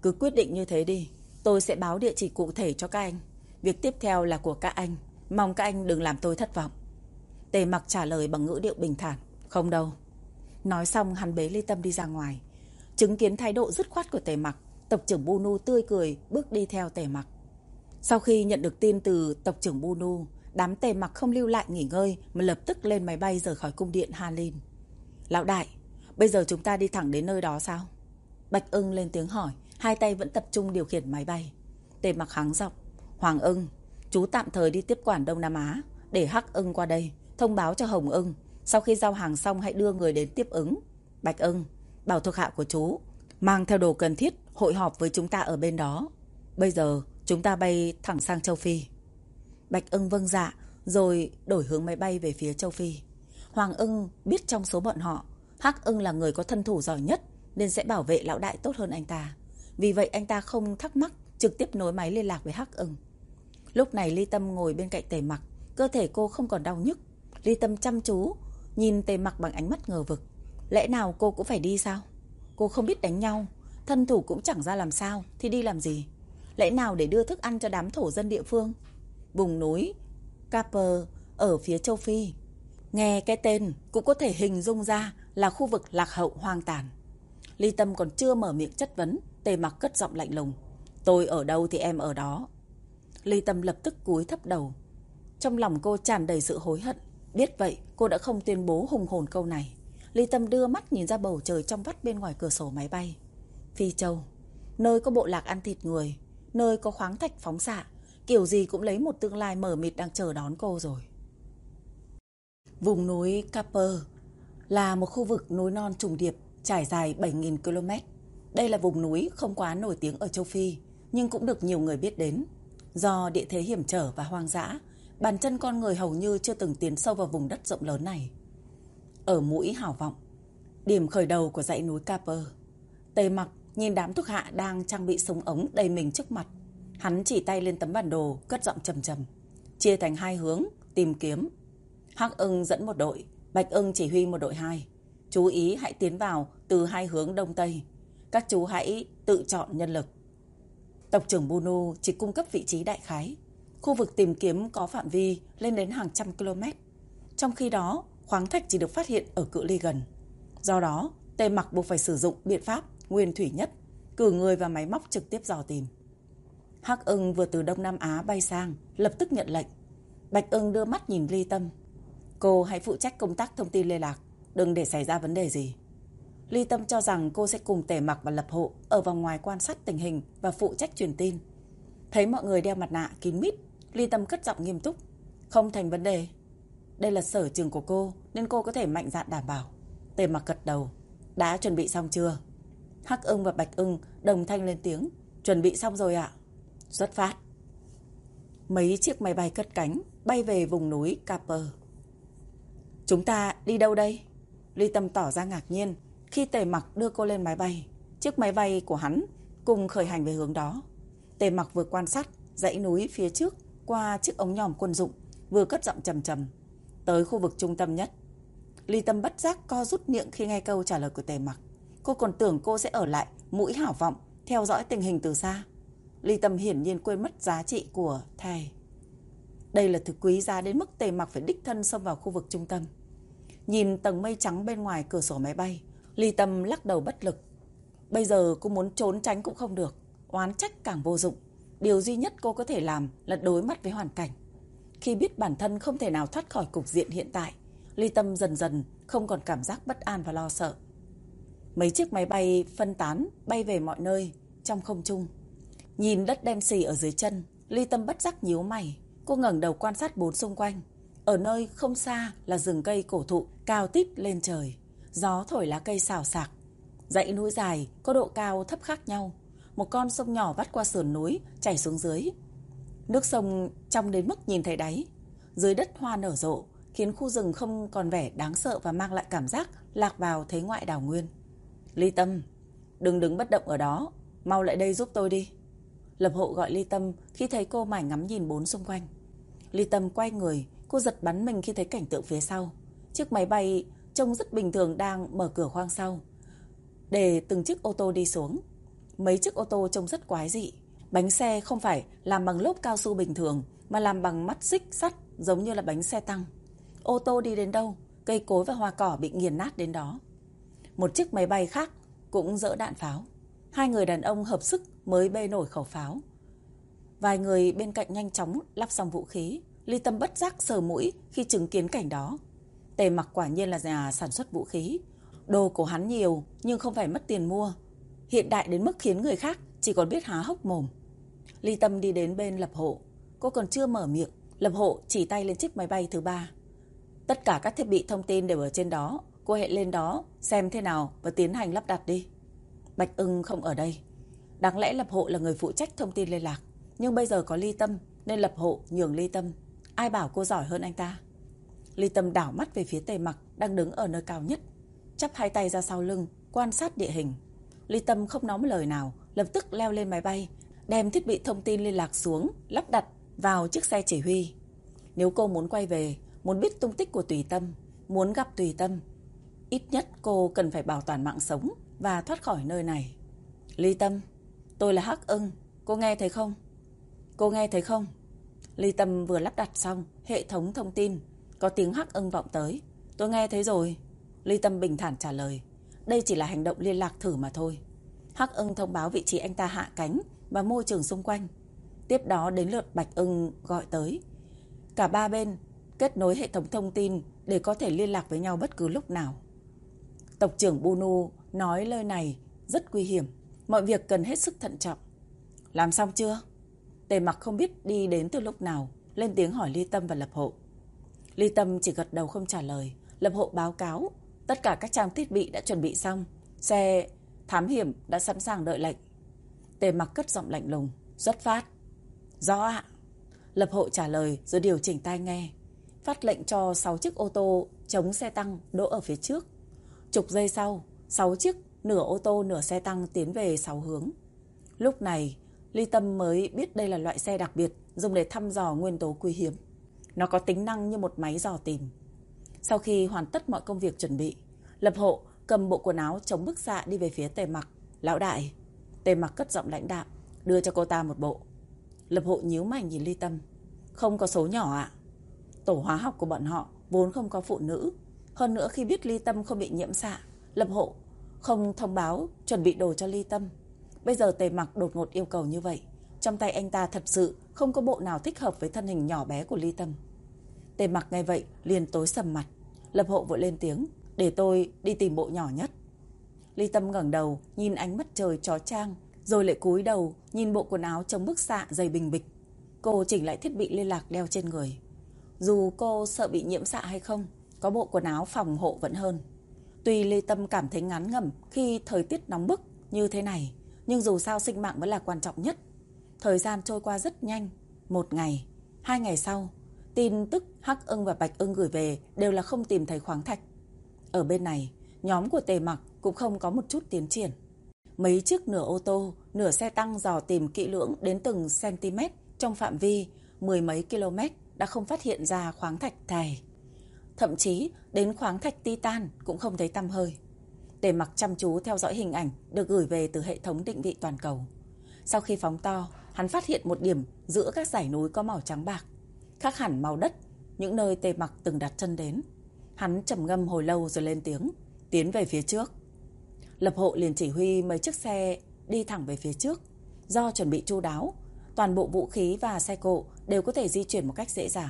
Cứ quyết định như thế đi. Tôi sẽ báo địa chỉ cụ thể cho các anh. Việc tiếp theo là của các anh. Mong các anh đừng làm tôi thất vọng. Tề Mặc trả lời bằng ngữ điệu bình thản. Không đâu. Nói xong hắn bế Ly Tâm đi ra ngoài. Chứng kiến thái độ dứt khoát của Tề Mặc, tộc trưởng Bunu tươi cười bước đi theo Tề Mặc. Sau khi nhận được tin từ tộc trưởng Bunu, đám Tề Mặc không lưu lại nghỉ ngơi mà lập tức lên máy bay rời khỏi cung điện Halin. Lão đại, bây giờ chúng ta đi thẳng đến nơi đó sao? Bạch Ưng lên tiếng hỏi, hai tay vẫn tập trung điều khiển máy bay. Tề Mặc hắng giọng. Hoàng Ưng, chú tạm thời đi tiếp quản Đông Nam Á, để Hắc Ưng qua đây, thông báo cho Hồng Ưng. Sau khi giao hàng xong hãy đưa người đến tiếp ứng. Bạch Ưng, bảo thuộc hạ của chú mang theo đồ cần thiết hội họp với chúng ta ở bên đó. Bây giờ chúng ta bay thẳng sang châu Phi. Bạch Ưng vâng dạ, rồi đổi hướng máy bay về phía châu Phi. Hoàng Ưng biết trong số bọn họ, Hắc Ưng là người có thân thủ giỏi nhất nên sẽ bảo vệ lão đại tốt hơn anh ta. Vì vậy anh ta không thắc mắc, trực tiếp nối máy liên lạc với Hắc Ưng. Lúc này Ly Tâm ngồi bên cạnh Tề Mặc, cơ thể cô không còn đau nhức. Ly Tâm chăm chú nhìn Tề Mặc bằng ánh mắt ngờ vực. Lẽ nào cô cũng phải đi sao? Cô không biết đánh nhau, thân thủ cũng chẳng ra làm sao, thì đi làm gì? Lẽ nào để đưa thức ăn cho đám thổ dân địa phương? Vùng núi Caper ở phía châu Phi, nghe cái tên cũng có thể hình dung ra là khu vực lạc hậu hoang tàn. Ly Tâm còn chưa mở miệng chất vấn, Tề Mặc cất giọng lạnh lùng. Tôi ở đâu thì em ở đó. Ly Tâm lập tức cúi thấp đầu. Trong lòng cô tràn đầy sự hối hận. Biết vậy cô đã không tuyên bố hùng hồn câu này. Ly Tâm đưa mắt nhìn ra bầu trời trong vắt bên ngoài cửa sổ máy bay. Phi Châu, nơi có bộ lạc ăn thịt người, nơi có khoáng thạch phóng xạ, kiểu gì cũng lấy một tương lai mờ mịt đang chờ đón cô rồi. Vùng núi Caper là một khu vực núi non trùng điệp trải dài 7.000 km. Đây là vùng núi không quá nổi tiếng ở châu Phi, nhưng cũng được nhiều người biết đến. Do địa thế hiểm trở và hoang dã, bàn chân con người hầu như chưa từng tiến sâu vào vùng đất rộng lớn này. Ở mũi Hảo Vọng, điểm khởi đầu của dãy núi Caper, Tề Mặc nhìn đám thuộc hạ đang trang bị súng ống đầy mình trước mặt. Hắn chỉ tay lên tấm bản đồ, cất giọng trầm trầm. Chia thành hai hướng, tìm kiếm. Hắc Ưng dẫn một đội, Bạch Ưng chỉ huy một đội 2. Chú ý hãy tiến vào từ hai hướng đông tây. Các chú hãy tự chọn nhân lực. Tộc trưởng Bunu chỉ cung cấp vị trí đại khái. Khu vực tìm kiếm có phạm vi lên đến hàng trăm km. Trong khi đó, khoáng thạch chỉ được phát hiện ở cự ly gần. Do đó, Tề Mặc buộc phải sử dụng biện pháp nguyên thủy nhất, cử người và máy móc trực tiếp dò tìm. Hắc Ưng vừa từ Đông Nam Á bay sang, lập tức nhận lệnh. Bạch Ưng đưa mắt nhìn Ly Tâm. Cô hãy phụ trách công tác thông tin liên lạc, đừng để xảy ra vấn đề gì. Ly Tâm cho rằng cô sẽ cùng Tề Mặc và Lập Hộ ở vòng ngoài quan sát tình hình và phụ trách truyền tin. Thấy mọi người đeo mặt nạ kín mít, Ly Tâm cất giọng nghiêm túc. Không thành vấn đề. Đây là sở trường của cô nên cô có thể mạnh dạn đảm bảo. Tề Mặc gật đầu. Đã chuẩn bị xong chưa? Hắc Ưng và Bạch Ưng đồng thanh lên tiếng. Chuẩn bị xong rồi ạ. Xuất phát. Mấy chiếc máy bay cất cánh, bay về vùng núi Caper. Chúng ta đi đâu đây? Ly Tâm tỏ ra ngạc nhiên khi Tề Mặc đưa cô lên máy bay. Chiếc máy bay của hắn cùng khởi hành về hướng đó. Tề Mặc vừa quan sát dãy núi phía trước qua chiếc ống nhòm quân dụng, vừa cất giọng trầm trầm. Tới khu vực trung tâm nhất. Ly Tâm bất giác co rút miệng khi nghe câu trả lời của Tề Mặc. Cô còn tưởng cô sẽ ở lại mũi Hảo Vọng, theo dõi tình hình từ xa. Ly Tâm hiển nhiên quên mất giá trị của thầy. Đây là thứ quý giá đến mức Tề Mặc phải đích thân xông vào khu vực trung tâm. Nhìn tầng mây trắng bên ngoài cửa sổ máy bay, Ly Tâm lắc đầu bất lực. Bây giờ cô muốn trốn tránh cũng không được, oán trách càng vô dụng. Điều duy nhất cô có thể làm là đối mặt với hoàn cảnh. Khi biết bản thân không thể nào thoát khỏi cục diện hiện tại, Ly Tâm dần dần không còn cảm giác bất an và lo sợ. Mấy chiếc máy bay phân tán bay về mọi nơi trong không trung. Nhìn đất đen xì ở dưới chân, Ly Tâm bất giác nhíu mày. Cô ngẩng đầu quan sát bốn xung quanh. Ở nơi không xa là rừng cây cổ thụ cao tít lên trời. Gió thổi lá cây xào xạc. Dãy núi dài có độ cao thấp khác nhau. Một con sông nhỏ vắt qua sườn núi chảy xuống dưới. Nước sông trong đến mức nhìn thấy đáy. Dưới đất hoa nở rộ, khiến khu rừng không còn vẻ đáng sợ và mang lại cảm giác lạc vào thế ngoại đảo nguyên. Ly Tâm, đừng đứng bất động ở đó, mau lại đây giúp tôi đi. Lập Hộ gọi Ly Tâm khi thấy cô mải ngắm nhìn bốn xung quanh. Ly Tâm quay người, cô giật bắn mình khi thấy cảnh tượng phía sau. Chiếc máy bay trông rất bình thường đang mở cửa khoang sau, để từng chiếc ô tô đi xuống. mấy chiếc ô tô trông rất quái dị. Bánh xe không phải làm bằng lốp cao su bình thường mà làm bằng mắt xích sắt giống như là bánh xe tăng. Ô tô đi đến đâu, cây cối và hoa cỏ bị nghiền nát đến đó. Một chiếc máy bay khác cũng dỡ đạn pháo. Hai người đàn ông hợp sức mới bê nổi khẩu pháo. Vài người bên cạnh nhanh chóng lắp xong vũ khí. Ly Tâm bất giác sờ mũi khi chứng kiến cảnh đó. Tề Mặc quả nhiên là nhà sản xuất vũ khí. Đồ của hắn nhiều nhưng không phải mất tiền mua. Hiện đại đến mức khiến người khác chỉ còn biết há hốc mồm. Ly Tâm đi đến bên Lập Hộ. Cô còn chưa mở miệng, Lập Hộ chỉ tay lên chiếc máy bay thứ 3. Tất cả các thiết bị thông tin đều ở trên đó. Cô hãy lên đó xem thế nào và tiến hành lắp đặt đi. Bạch Ưng không ở đây. Đáng lẽ Lập Hộ là người phụ trách thông tin liên lạc. Nhưng bây giờ có Ly Tâm nên Lập Hộ nhường Ly Tâm. Ai bảo cô giỏi hơn anh ta. Ly Tâm đảo mắt về phía Tề Mặc đang đứng ở nơi cao nhất, chắp hai tay ra sau lưng quan sát địa hình. Ly Tâm không nói một lời nào, lập tức leo lên máy bay, đem thiết bị thông tin liên lạc xuống, lắp đặt vào chiếc xe chỉ huy. Nếu cô muốn quay về, muốn biết tung tích của Tùy Tâm, muốn gặp Tùy Tâm, ít nhất cô cần phải bảo toàn mạng sống và thoát khỏi nơi này. Ly Tâm, tôi là Hắc Ưng, cô nghe thấy không? Cô nghe thấy không? Ly Tâm vừa lắp đặt xong hệ thống thông tin, có tiếng Hắc Ưng vọng tới. Tôi nghe thấy rồi. Ly Tâm bình thản trả lời. Đây chỉ là hành động liên lạc thử mà thôi. Hắc Ưng thông báo vị trí anh ta hạ cánh và môi trường xung quanh. Tiếp đó đến lượt Bạch Ưng gọi tới. Cả ba bên kết nối hệ thống thông tin để có thể liên lạc với nhau bất cứ lúc nào. Tộc trưởng Bunu nói lời này rất nguy hiểm. Mọi việc cần hết sức thận trọng. Làm xong chưa? Tề Mặc không biết đi đến từ lúc nào, lên tiếng hỏi Ly Tâm và Lập Hộ. Ly Tâm chỉ gật đầu không trả lời. Lập Hộ báo cáo tất cả các trang thiết bị đã chuẩn bị xong, xe thám hiểm đã sẵn sàng đợi lệnh. Tề Mặc cất giọng lạnh lùng. Xuất phát. Rõ ạ. Lập Hộ trả lời rồi điều chỉnh tai nghe, phát lệnh cho 6 chiếc ô tô chống xe tăng đỗ ở phía trước. Chục giây sau, 6 chiếc nửa ô tô nửa xe tăng tiến về 6 hướng. Lúc này Ly Tâm mới biết đây là loại xe đặc biệt dùng để thăm dò nguyên tố quý hiếm. Nó có tính năng như một máy dò tìm. Sau khi hoàn tất mọi công việc chuẩn bị, Lập Hộ cầm bộ quần áo chống bức xạ đi về phía Tề Mặc. Lão đại. Tề Mặc cất giọng lãnh đạm, đưa cho cô ta một bộ. Lập Hộ nhíu mày nhìn Ly Tâm. Không có số nhỏ ạ. Tổ hóa học của bọn họ vốn không có phụ nữ. Hơn nữa khi biết Ly Tâm không bị nhiễm xạ, Lập Hộ không thông báo chuẩn bị đồ cho Ly Tâm. Bây giờ Tề Mặc đột ngột yêu cầu như vậy, trong tay anh ta thật sự không có bộ nào thích hợp với thân hình nhỏ bé của Ly Tâm. Tề Mặc nghe vậy liền tối sầm mặt. Lập Hộ vội lên tiếng. Để tôi đi tìm bộ nhỏ nhất. Ly Tâm ngẩng đầu nhìn ánh mặt trời chói chang, rồi lại cúi đầu nhìn bộ quần áo chống bức xạ dày bình bịch. Cô chỉnh lại thiết bị liên lạc đeo trên người. Dù cô sợ bị nhiễm xạ hay không, có bộ quần áo phòng hộ vẫn hơn. Tuy Ly Tâm cảm thấy ngán ngẩm khi thời tiết nóng bức như thế này, nhưng dù sao sinh mạng vẫn là quan trọng nhất. Thời gian trôi qua rất nhanh. 1 ngày, 2 ngày sau, tin tức Hắc Ưng và Bạch Ưng gửi về đều là không tìm thấy khoáng thạch. Ở bên này, nhóm của Tề Mặc cũng không có một chút tiến triển. Mấy chiếc nửa ô tô, nửa xe tăng dò tìm kỹ lưỡng đến từng cm trong phạm vi 10 mấy km đã không phát hiện ra khoáng thạch thài. Thậm chí đến khoáng thạch titan cũng không thấy tăm hơi. Tề Mặc chăm chú theo dõi hình ảnh được gửi về từ hệ thống định vị toàn cầu. Sau khi phóng to, hắn phát hiện một điểm giữa các dãy núi có màu trắng bạc, khác hẳn màu đất những nơi Tề Mặc từng đặt chân đến. Hắn trầm ngâm hồi lâu rồi lên tiếng, tiến về phía trước. Lập Hộ liền chỉ huy mấy chiếc xe đi thẳng về phía trước. Do chuẩn bị chu đáo, toàn bộ vũ khí và xe cộ đều có thể di chuyển một cách dễ dàng.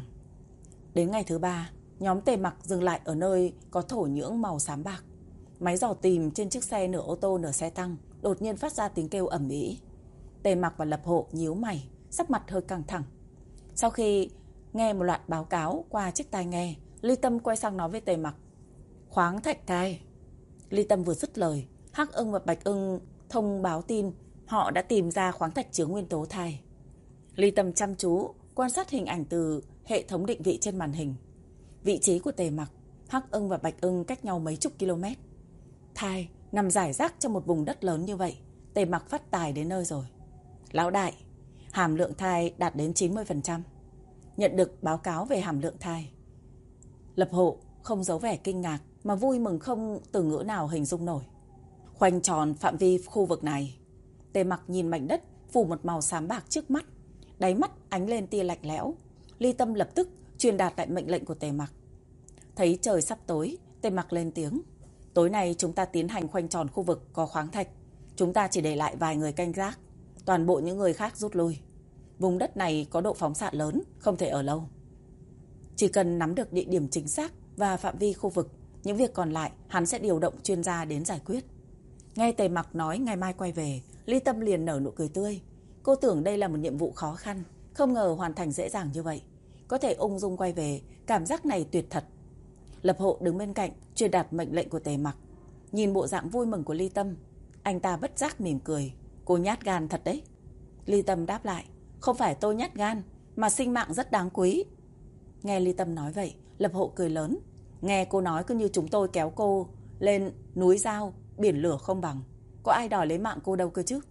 Đến ngày thứ 3, nhóm Tề Mặc dừng lại ở nơi có thổ nhưỡng màu xám bạc. Máy dò tìm trên chiếc xe nửa ô tô nửa xe tăng đột nhiên phát ra tiếng kêu ầm ĩ. Tề Mặc và Lập Hộ nhíu mày, sắc mặt hơi căng thẳng. Sau khi nghe một loạt báo cáo qua chiếc tai nghe, Ly Tâm quay sang nói với Tề Mặc. Khoáng thạch thai. Ly Tâm vừa dứt lời, Hắc Ưng và Bạch Ưng thông báo tin họ đã tìm ra khoáng thạch chứa nguyên tố thai. Ly Tâm chăm chú quan sát hình ảnh từ hệ thống định vị trên màn hình. Vị trí của Tề Mặc, Hắc Ưng và Bạch Ưng cách nhau mấy chục km. Thai nằm rải rác trong một vùng đất lớn như vậy. Tề Mặc phát tài đến nơi rồi. Lão đại, hàm lượng thai đạt đến 90%. Nhận được báo cáo về hàm lượng thai, Lập Hộ không giấu vẻ kinh ngạc mà vui mừng không từ ngữ nào hình dung nổi. Khoanh tròn phạm vi khu vực này. Tề Mặc nhìn mảnh đất phủ một màu xám bạc trước mắt, đáy mắt ánh lên tia lạnh lẽo. Ly Tâm lập tức truyền đạt lại mệnh lệnh của Tề Mặc. Thấy trời sắp tối, Tề Mặc lên tiếng. Tối nay chúng ta tiến hành khoanh tròn khu vực có khoáng thạch. Chúng ta chỉ để lại vài người canh gác. Toàn bộ những người khác rút lui. Vùng đất này có độ phóng xạ lớn, không thể ở lâu. Chỉ cần nắm được địa điểm chính xác và phạm vi khu vực, những việc còn lại hắn sẽ điều động chuyên gia đến giải quyết. Nghe Tề Mặc nói ngày mai quay về, Ly Tâm liền nở nụ cười tươi. Cô tưởng đây là một nhiệm vụ khó khăn, không ngờ hoàn thành dễ dàng như vậy. Có thể ung dung quay về, cảm giác này tuyệt thật. Lập Hộ đứng bên cạnh, truyền đạt mệnh lệnh của Tề Mặc. Nhìn bộ dạng vui mừng của Ly Tâm, anh ta bất giác mỉm cười. Cô nhát gan thật đấy. Ly Tâm đáp lại. Không phải tôi nhát gan, mà sinh mạng rất đáng quý. Nghe Ly Tâm nói vậy, Lập Hộ cười lớn. Nghe cô nói cứ như chúng tôi kéo cô lên núi dao, biển lửa không bằng. Có ai đòi lấy mạng cô đâu cơ chứ?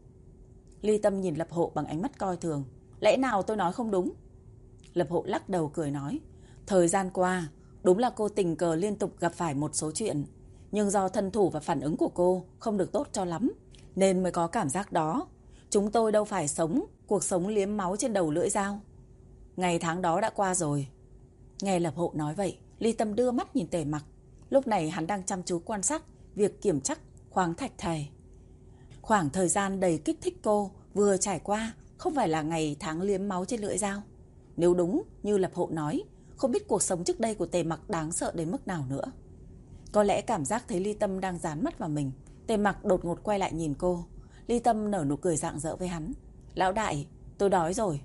Ly Tâm nhìn Lập Hộ bằng ánh mắt coi thường. Lẽ nào tôi nói không đúng? Lập Hộ lắc đầu cười nói. Thời gian qua, đúng là cô tình cờ liên tục gặp phải một số chuyện. Nhưng do thân thủ và phản ứng của cô không được tốt cho lắm, nên mới có cảm giác đó. Chúng tôi đâu phải sống cuộc sống liếm máu trên đầu lưỡi dao. Ngày tháng đó đã qua rồi. Nghe Lập Hộ nói vậy, Ly Tâm đưa mắt nhìn Tề Mặc. Lúc này hắn đang chăm chú quan sát việc kiểm chắc khoáng thạch thầy. Khoảng thời gian đầy kích thích cô vừa trải qua không phải là ngày tháng liếm máu trên lưỡi dao. Nếu đúng như Lập Hộ nói, không biết cuộc sống trước đây của Tề Mặc đáng sợ đến mức nào nữa. Có lẽ cảm giác thấy Ly Tâm đang dán mắt vào mình, Tề Mặc đột ngột quay lại nhìn cô. Ly Tâm nở nụ cười rạng rỡ với hắn. Lão đại, tôi đói rồi.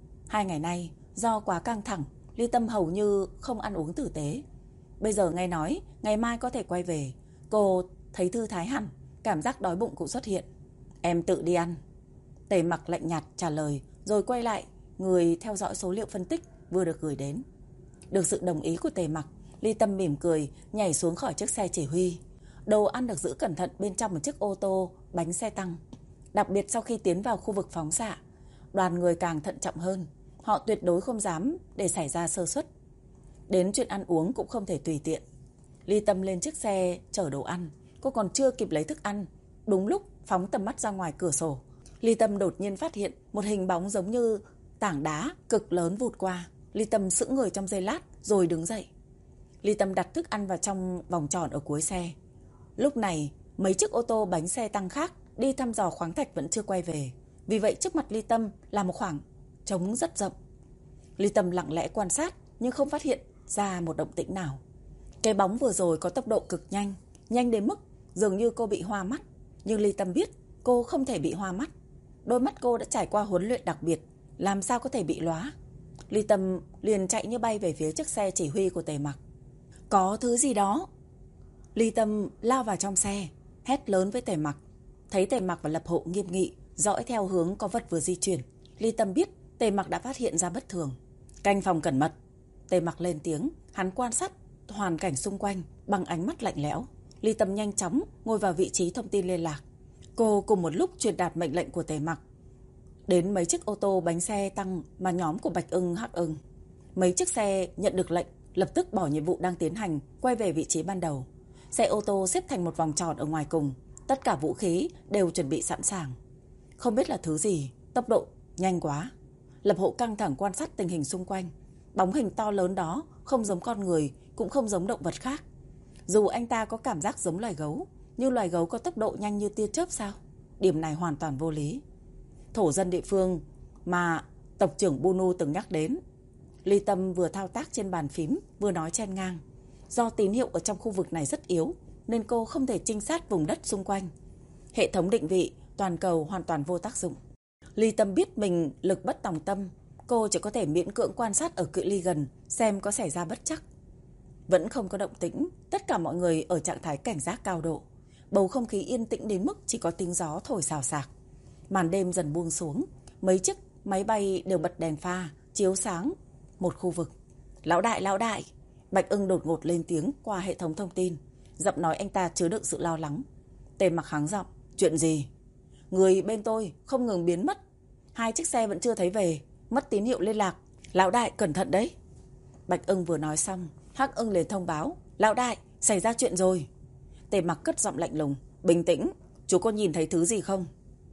2 ngày nay, do quá căng thẳng, Ly Tâm hầu như không ăn uống tử tế. Bây giờ nghe nói ngày mai có thể quay về, cô thấy thư thái hẳn, cảm giác đói bụng cũng xuất hiện. Em tự đi ăn. Tề Mặc lạnh nhạt trả lời, rồi quay lại người theo dõi số liệu phân tích vừa được gửi đến. Được sự đồng ý của Tề Mặc, Ly Tâm mỉm cười nhảy xuống khỏi chiếc xe chỉ huy. Đồ ăn được giữ cẩn thận bên trong một chiếc ô tô bánh xe tăng. Đặc biệt sau khi tiến vào khu vực phóng xạ, đoàn người càng thận trọng hơn. Họ tuyệt đối không dám để xảy ra sơ suất. Đến chuyện ăn uống cũng không thể tùy tiện. Ly Tâm lên chiếc xe chở đồ ăn. Cô còn chưa kịp lấy thức ăn, đúng lúc phóng tầm mắt ra ngoài cửa sổ, Ly Tâm đột nhiên phát hiện một hình bóng giống như tảng đá cực lớn vụt qua. Ly Tâm sững người trong giây lát rồi đứng dậy. Ly Tâm đặt thức ăn vào trong vòng tròn ở cuối xe. Lúc này mấy chiếc ô tô bánh xe tăng khác đi thăm dò khoáng thạch vẫn chưa quay về. Vì vậy trước mặt Ly Tâm là một khoảng trống rất rộng. Ly Tâm lặng lẽ quan sát nhưng không phát hiện ra một động tĩnh nào. Cái bóng vừa rồi có tốc độ cực nhanh, nhanh đến mức dường như cô bị hoa mắt. Nhưng Ly Tâm biết cô không thể bị hoa mắt. Đôi mắt cô đã trải qua huấn luyện đặc biệt, làm sao có thể bị lóa. Ly Tâm liền chạy như bay về phía chiếc xe chỉ huy của Tề Mặc. Có thứ gì đó. Ly Tâm lao vào trong xe, hét lớn với Tề Mặc. Thấy Tề Mặc và Lập Hộ nghiêm nghị dõi theo hướng có vật vừa di chuyển, Ly Tâm biết Tề Mặc đã phát hiện ra bất thường. Canh phòng cẩn mật. Tề Mặc lên tiếng, hắn quan sát hoàn cảnh xung quanh bằng ánh mắt lạnh lẽo. Ly Tâm nhanh chóng ngồi vào vị trí thông tin liên lạc. Cô cùng một lúc truyền đạt mệnh lệnh của Tề Mặc đến mấy chiếc ô tô bánh xe tăng mà nhóm của Bạch Ưng, Hắc Ưng. Mấy chiếc xe nhận được lệnh lập tức bỏ nhiệm vụ đang tiến hành, quay về vị trí ban đầu. Xe ô tô xếp thành một vòng tròn ở ngoài cùng, tất cả vũ khí đều chuẩn bị sẵn sàng. Không biết là thứ gì, tốc độ nhanh quá. Lập Hộ căng thẳng quan sát tình hình xung quanh. Bóng hình to lớn đó không giống con người, cũng không giống động vật khác. Dù anh ta có cảm giác giống loài gấu, nhưng loài gấu có tốc độ nhanh như tia chớp sao? Điểm này hoàn toàn vô lý. Thổ dân địa phương mà tộc trưởng Bunu từng nhắc đến. Ly Tâm vừa thao tác trên bàn phím vừa nói chen ngang. Do tín hiệu ở trong khu vực này rất yếu nên cô không thể trinh sát vùng đất xung quanh. Hệ thống định vị toàn cầu hoàn toàn vô tác dụng. Ly Tâm biết mình lực bất tòng tâm, cô chỉ có thể miễn cưỡng quan sát ở cự ly gần xem có xảy ra bất trắc. Vẫn không có động tĩnh, tất cả mọi người ở trạng thái cảnh giác cao độ. Bầu không khí yên tĩnh đến mức chỉ có tiếng gió thổi xào xạc. Màn đêm dần buông xuống, mấy chiếc máy bay đều bật đèn pha, chiếu sáng một khu vực. Lão đại, Bạch Ưng đột ngột lên tiếng qua hệ thống thông tin. Giọng nói anh ta chứa đựng sự lo lắng. Tề Mặc hắng giọng, chuyện gì? Người bên tôi không ngừng biến mất. 2 chiếc xe vẫn chưa thấy về, mất tín hiệu liên lạc. Lão đại cẩn thận đấy. Bạch Ưng vừa nói xong, Hắc Ưng liền thông báo, lão đại, xảy ra chuyện rồi. Tề Mặc cất giọng lạnh lùng, bình tĩnh, chú có nhìn thấy thứ gì không?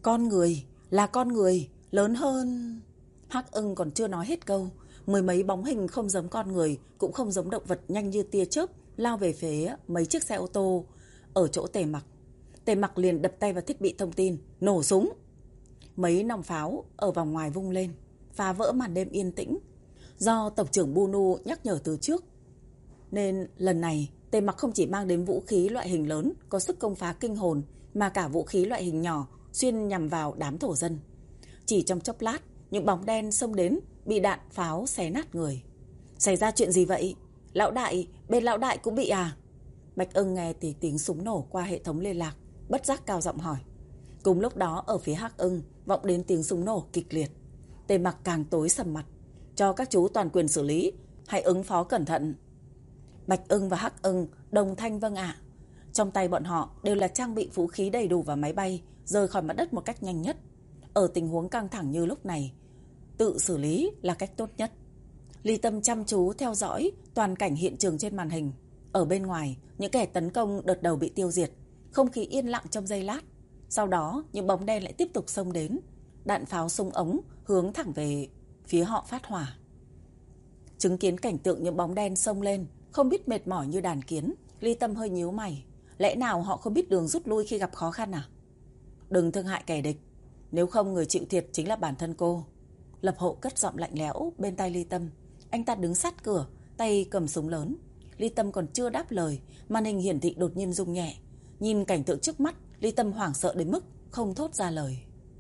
Con người, là con người, lớn hơn... Hắc Ưng còn chưa nói hết câu, mười mấy bóng hình không giống con người, cũng không giống động vật nhanh như tia chớp, lao về phía mấy chiếc xe ô tô ở chỗ Tề Mặc. Tề Mặc liền đập tay vào thiết bị thông tin, nổ súng. Mấy nòng pháo ở vòng ngoài vung lên, phá vỡ màn đêm yên tĩnh. Do tộc trưởng Bunu nhắc nhở từ trước, nên lần này Tề Mặc không chỉ mang đến vũ khí loại hình lớn có sức công phá kinh hồn, mà cả vũ khí loại hình nhỏ xuyên nhằm vào đám thổ dân. Chỉ trong chốc lát, những bóng đen xông đến, bị đạn pháo xé nát người. Xảy ra chuyện gì vậy? Lão đại, bên lão đại cũng bị à? Bạch Ưng nghe tiếng súng nổ qua hệ thống liên lạc, bất giác cao giọng hỏi. Cùng lúc đó ở phía Hắc Ưng vọng đến tiếng súng nổ kịch liệt. Tề Mặc càng tối sầm mặt. Cho các chú toàn quyền xử lý, hãy ứng phó cẩn thận. Bạch Ưng và Hắc Ưng đồng thanh vâng ạ. Trong tay bọn họ đều là trang bị vũ khí đầy đủ và máy bay, rời khỏi mặt đất một cách nhanh nhất. Ở tình huống căng thẳng như lúc này, tự xử lý là cách tốt nhất. Ly Tâm chăm chú theo dõi toàn cảnh hiện trường trên màn hình. Ở bên ngoài, những kẻ tấn công đợt đầu bị tiêu diệt. Không khí yên lặng trong giây lát. Sau đó, những bóng đen lại tiếp tục xông đến. Đạn pháo súng ống hướng thẳng về phía họ phát hỏa. Chứng kiến cảnh tượng những bóng đen xông lên, không biết mệt mỏi như đàn kiến, Ly Tâm hơi nhíu mày. Lẽ nào họ không biết đường rút lui khi gặp khó khăn à? Đừng thương hại kẻ địch, nếu không người chịu thiệt chính là bản thân cô. Lập Hộ cất giọng lạnh lẽo bên tai Ly Tâm. Anh ta đứng sát cửa, tay cầm súng lớn. Ly Tâm còn chưa đáp lời, màn hình hiển thị đột nhiên rung nhẹ. Nhìn cảnh tượng trước mắt, Ly Tâm hoảng sợ đến mức không thốt ra lời.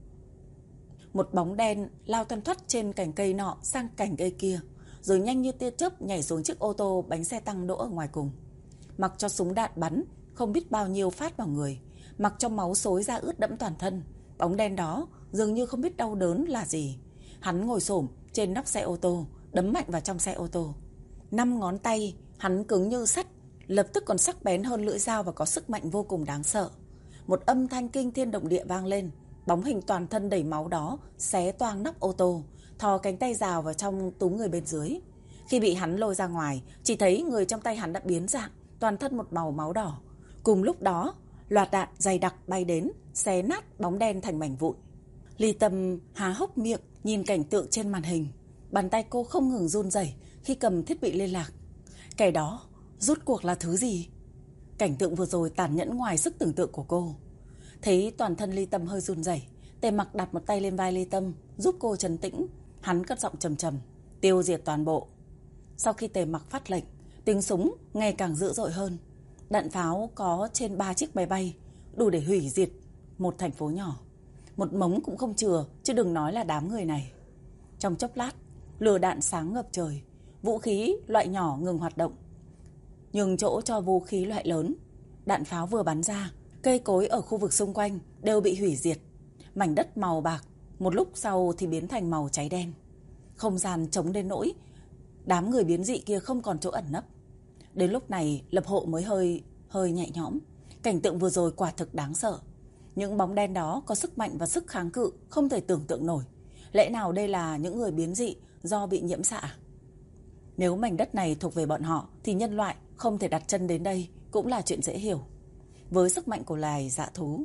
Một bóng đen lao thoăn thoắt trên cành cây nọ sang cành cây kia, rồi nhanh như tia chớp nhảy xuống chiếc ô tô bánh xe tăng đỗ ở ngoài cùng. Mặc cho súng đạn bắn không biết bao nhiêu phát vào người, mặc cho máu xối ra ướt đẫm toàn thân, bóng đen đó dường như không biết đau đớn là gì. Hắn ngồi xổm trên nóc xe ô tô, đấm mạnh vào trong xe ô tô. 5 ngón tay hắn cứng như sắt, lập tức còn sắc bén hơn lưỡi dao và có sức mạnh vô cùng đáng sợ. Một âm thanh kinh thiên động địa vang lên. Bóng hình toàn thân đầy máu đó xé toang nóc ô tô, thò cánh tay rào vào trong túm người bên dưới. Khi bị hắn lôi ra ngoài, chỉ thấy người trong tay hắn đã biến dạng, toàn thân một màu máu đỏ. Cùng lúc đó, loạt đạn dày đặc bay đến, xé nát bóng đen thành mảnh vụn. Ly Tâm há hốc miệng nhìn cảnh tượng trên màn hình. Bàn tay cô không ngừng run rẩy khi cầm thiết bị liên lạc. Kẻ đó rốt cuộc là thứ gì? Cảnh tượng vừa rồi tàn nhẫn ngoài sức tưởng tượng của cô. Thấy toàn thân Ly Tâm hơi run rẩy, Tề Mặc đặt một tay lên vai Ly Tâm, giúp cô trấn tĩnh. Hắn cất giọng trầm trầm, tiêu diệt toàn bộ. Sau khi Tề Mặc phát lệnh, tiếng súng ngày càng dữ dội hơn. Đạn pháo có trên 3 chiếc máy bay, đủ để hủy diệt một thành phố nhỏ. Một mống cũng không chừa, chứ đừng nói là đám người này. Trong chốc lát, lửa đạn sáng ngập trời, vũ khí loại nhỏ ngừng hoạt động, nhường chỗ cho vũ khí loại lớn. Đạn pháo vừa bắn ra, cây cối ở khu vực xung quanh đều bị hủy diệt. Mảnh đất màu bạc, một lúc sau thì biến thành màu cháy đen. Không gian trống đến nỗi đám người biến dị kia không còn chỗ ẩn nấp. Đến lúc này Lập Hộ mới hơi nhẹ nhõm. Cảnh tượng vừa rồi quả thực đáng sợ. Những bóng đen đó có sức mạnh và sức kháng cự không thể tưởng tượng nổi. Lẽ nào đây là những người biến dị do bị nhiễm xạ? Nếu mảnh đất này thuộc về bọn họ thì nhân loại không thể đặt chân đến đây cũng là chuyện dễ hiểu. Với sức mạnh của loài dã thú.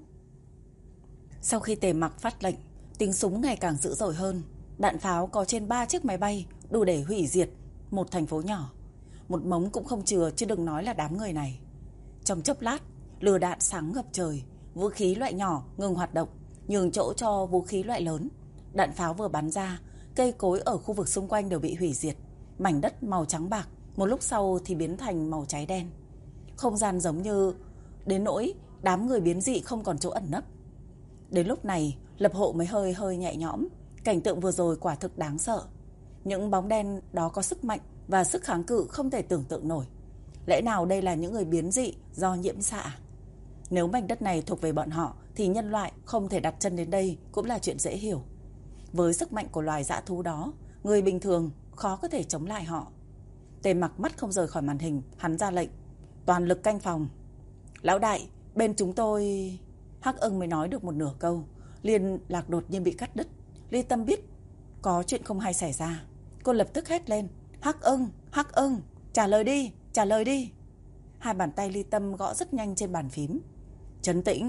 Sau khi Tề Mặc phát lệnh, tiếng súng ngày càng dữ dội hơn. Đạn pháo có trên 3 chiếc máy bay, đủ để hủy diệt một thành phố nhỏ. Một mống cũng không chừa, chứ đừng nói là đám người này. Trong chốc lát, lửa đạn sáng ngập trời, vũ khí loại nhỏ ngừng hoạt động, nhường chỗ cho vũ khí loại lớn. Đạn pháo vừa bắn ra, cây cối ở khu vực xung quanh đều bị hủy diệt. Mảnh đất màu trắng bạc, một lúc sau thì biến thành màu cháy đen. Không gian giống như đến nỗi đám người biến dị không còn chỗ ẩn nấp. Đến lúc này, Lập Hộ mới hơi nhẹ nhõm. Cảnh tượng vừa rồi quả thực đáng sợ. Những bóng đen đó có sức mạnh và sức kháng cự không thể tưởng tượng nổi. Lẽ nào đây là những người biến dị do nhiễm xạ? Nếu mảnh đất này thuộc về bọn họ thì nhân loại không thể đặt chân đến đây cũng là chuyện dễ hiểu. Với sức mạnh của loài dã thú đó, người bình thường khó có thể chống lại họ. Tề Mặc mắt không rời khỏi màn hình, hắn ra lệnh, toàn lực canh phòng. Lão đại, bên chúng tôi... Hắc Ưng mới nói được một nửa câu, liên lạc đột nhiên bị cắt đứt. Ly Tâm biết có chuyện không hay xảy ra, cô lập tức hét lên, Hắc Ưng, trả lời đi. Hai bàn tay Ly Tâm gõ rất nhanh trên bàn phím. Trấn tĩnh,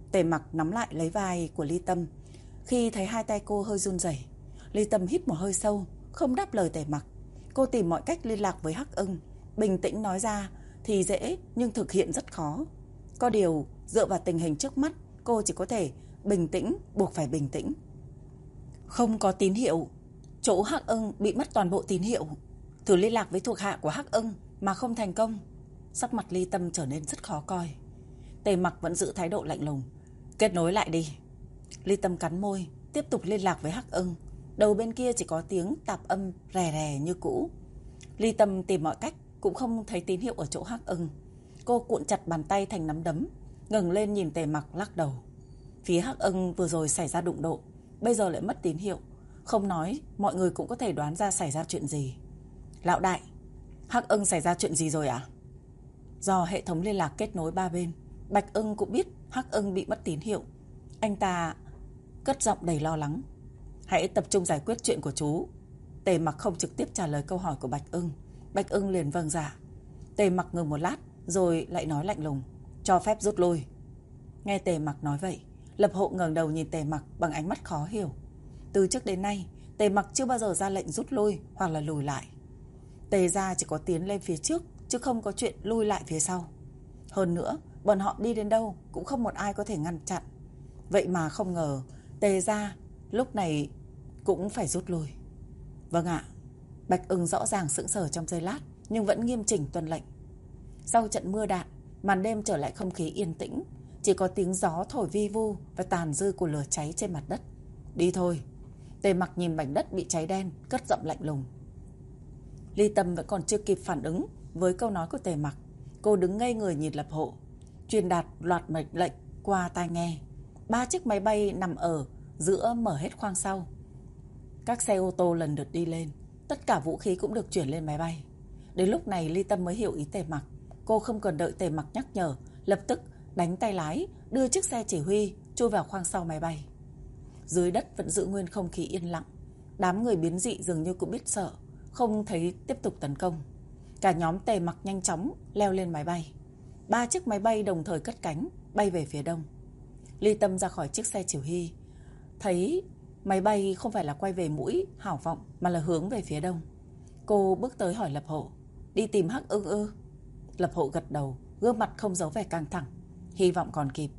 Tề Mặc nắm lại lấy vai của Ly Tâm. Khi thấy hai tay cô hơi run rẩy, Ly Tâm hít một hơi sâu, không đáp lời Tề Mặc. Cô tìm mọi cách liên lạc với Hắc Ưng. Bình tĩnh nói ra thì dễ, nhưng thực hiện rất khó. Có điều, dựa vào tình hình trước mắt, cô chỉ có thể bình tĩnh, buộc phải bình tĩnh. Không có tín hiệu. Chỗ Hắc Ưng bị mất toàn bộ tín hiệu. Thử liên lạc với thuộc hạ của Hắc Ưng mà không thành công. Sắc mặt Ly Tâm trở nên rất khó coi. Tề Mặc vẫn giữ thái độ lạnh lùng. Kết nối lại đi. Ly Tâm cắn môi, tiếp tục liên lạc với Hắc Ưng. Đầu bên kia chỉ có tiếng tạp âm rè rè như cũ. Ly Tâm tìm mọi cách cũng không thấy tín hiệu ở chỗ Hắc Ưng. Cô cuộn chặt bàn tay thành nắm đấm, ngẩng lên nhìn Tề Mặc lắc đầu. Phía Hắc Ưng vừa rồi xảy ra đụng độ, bây giờ lại mất tín hiệu. Không nói, mọi người cũng có thể đoán ra xảy ra chuyện gì. Lão đại, Hắc Ưng xảy ra chuyện gì rồi ạ? Do hệ thống liên lạc kết nối ba bên, Bạch Ưng cũng biết Hắc Ưng bị mất tín hiệu. Anh ta cất giọng đầy lo lắng. Hãy tập trung giải quyết chuyện của chú. Tề Mặc không trực tiếp trả lời câu hỏi của Bạch Ưng. Bạch Ưng liền vâng dạ. Tề Mặc ngừng một lát rồi lại nói lạnh lùng, cho phép rút lui. Nghe Tề Mặc nói vậy, Lập Hộ ngẩng đầu nhìn Tề Mặc bằng ánh mắt khó hiểu. Từ trước đến nay, Tề Mặc chưa bao giờ ra lệnh rút lui hoặc là lùi lại. Tề gia chỉ có tiến lên phía trước, chứ không có chuyện lui lại phía sau. Hơn nữa, bọn họ đi đến đâu cũng không một ai có thể ngăn chặn. Vậy mà không ngờ Tề gia lúc này cũng phải rút lui. Vâng ạ. Bạch Ưng rõ ràng sững sờ trong giây lát, nhưng vẫn nghiêm chỉnh tuân lệnh. Sau trận mưa đạn, màn đêm trở lại không khí yên tĩnh, chỉ có tiếng gió thổi vi vu và tàn dư của lửa cháy trên mặt đất. Đi thôi. Tề Mặc nhìn mảnh đất bị cháy đen, cất giọng lạnh lùng. Ly Tâm vẫn còn chưa kịp phản ứng với câu nói của Tề Mặc. Cô đứng ngây người nhìn Lập Hộ, truyền đạt loạt mệnh lệnh qua tai nghe. 3 chiếc máy bay nằm ở giữa mở hết khoang sau. Các xe ô tô lần lượt đi lên, tất cả vũ khí cũng được chuyển lên máy bay. Đến lúc này Ly Tâm mới hiểu ý Tề Mặc. Cô không cần đợi Tề Mặc nhắc nhở, lập tức đánh tay lái, đưa chiếc xe chỉ huy chui vào khoang sau máy bay. Dưới đất vẫn giữ nguyên không khí yên lặng. Đám người biến dị dường như cũng biết sợ, không thấy tiếp tục tấn công. Cả nhóm Tề Mặc nhanh chóng leo lên máy bay. 3 chiếc máy bay đồng thời cất cánh, bay về phía đông. Ly Tâm ra khỏi chiếc xe chỉ huy, thấy máy bay không phải là quay về mũi Hảo Vọng mà là hướng về phía đông. Cô bước tới hỏi Lập Hộ, đi tìm Hắc Ưng ư? Lập Hộ gật đầu, gương mặt không giấu vẻ căng thẳng. Hy vọng còn kịp.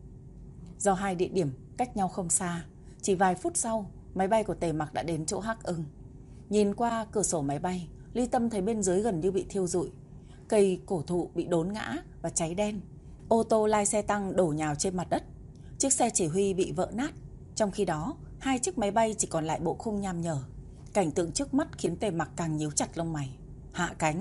Do hai địa điểm cách nhau không xa, chỉ vài phút sau, máy bay của Tề Mặc đã đến chỗ Hắc Ưng. Nhìn qua cửa sổ máy bay, Ly Tâm thấy bên dưới gần như bị thiêu rụi. Cây cổ thụ bị đốn ngã và cháy đen. Ô tô lai xe tăng đổ nhào trên mặt đất. Chiếc xe chỉ huy bị vỡ nát. Trong khi đó, 2 chiếc máy bay chỉ còn lại bộ khung nham nhở. Cảnh tượng trước mắt khiến Tề Mặc càng nhíu chặt lông mày. Hạ cánh.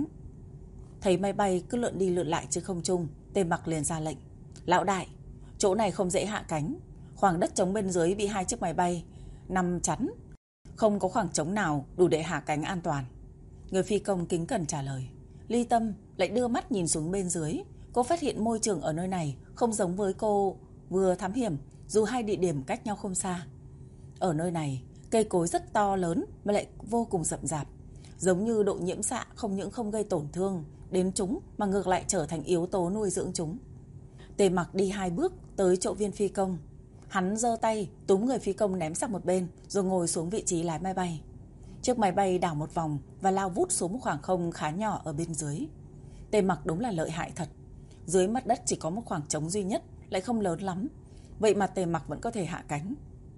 Thấy máy bay cứ lượn đi lượn lại trên không trung, Tề Mặc liền ra lệnh. Lão đại, chỗ này không dễ hạ cánh. Khoảng đất trống bên dưới bị 2 chiếc máy bay nằm chắn. Không có khoảng trống nào đủ để hạ cánh an toàn. Người phi công kính cẩn trả lời. Ly Tâm lại đưa mắt nhìn xuống bên dưới. Cô phát hiện môi trường ở nơi này không giống với cô vừa thám hiểm, dù hai địa điểm cách nhau không xa. Ở nơi này, cây cối rất to lớn mà lại vô cùng rậm rạp. Giống như độ nhiễm xạ không những không gây tổn thương đến chúng mà ngược lại trở thành yếu tố nuôi dưỡng chúng. Tề Mặc đi 2 bước tới chỗ viên phi công. Hắn giơ tay túm người phi công ném sang một bên, rồi ngồi xuống vị trí lái máy bay. Chiếc máy bay đảo một vòng và lao vút xuống một khoảng không khá nhỏ ở bên dưới. Tề Mặc đúng là lợi hại thật. Dưới mặt đất chỉ có một khoảng trống duy nhất, lại không lớn lắm. Vậy mà Tề Mặc vẫn có thể hạ cánh.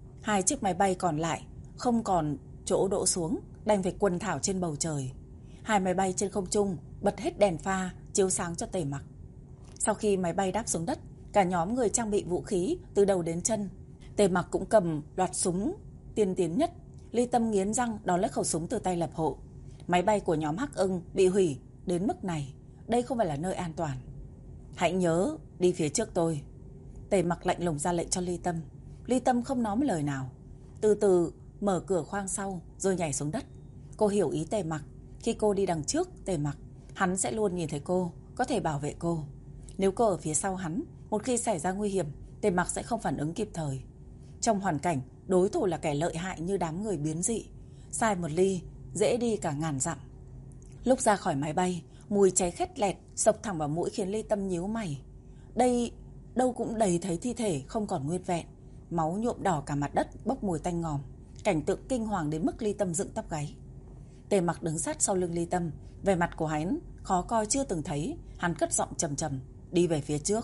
2 chiếc máy bay còn lại không còn chỗ đỗ xuống, đành phải quần thảo trên bầu trời. 2 máy bay trên không trung bật hết đèn pha chiếu sáng cho Tề Mặc. Sau khi máy bay đáp xuống đất, cả nhóm người trang bị vũ khí từ đầu đến chân. Tề Mặc cũng cầm loạt súng tiên tiến nhất. Ly Tâm nghiến răng đón lấy khẩu súng từ tay Lập Hộ. Máy bay của nhóm Hắc Ưng bị hủy đến mức này, đây không phải là nơi an toàn. Hãy nhớ đi phía trước tôi. Tề Mặc lạnh lùng ra lệnh cho Ly Tâm. Ly Tâm không nói một lời nào, từ từ mở cửa khoang sau rồi nhảy xuống đất. Cô hiểu ý Tề Mặc. Khi cô đi đằng trước Tề Mặc, hắn sẽ luôn nhìn thấy cô, có thể bảo vệ cô. Nếu cô ở phía sau hắn, một khi xảy ra nguy hiểm, Tề Mặc sẽ không phản ứng kịp thời. Trong hoàn cảnh đối thủ là kẻ lợi hại như đám người biến dị, sai một ly dễ đi cả ngàn dặm. Lúc ra khỏi máy bay, mùi cháy khét lẹt xộc thẳng vào mũi khiến Ly Tâm nhíu mày. Đây đâu cũng đầy thấy thi thể không còn nguyên vẹn, máu nhuộm đỏ cả mặt đất, bốc mùi tanh ngòm. Cảnh tượng kinh hoàng đến mức Ly Tâm dựng tóc gáy. Tề Mặc đứng sát sau lưng Ly Tâm, vẻ mặt của hắn khó coi chưa từng thấy. Hắn cất giọng trầm trầm đi về phía trước.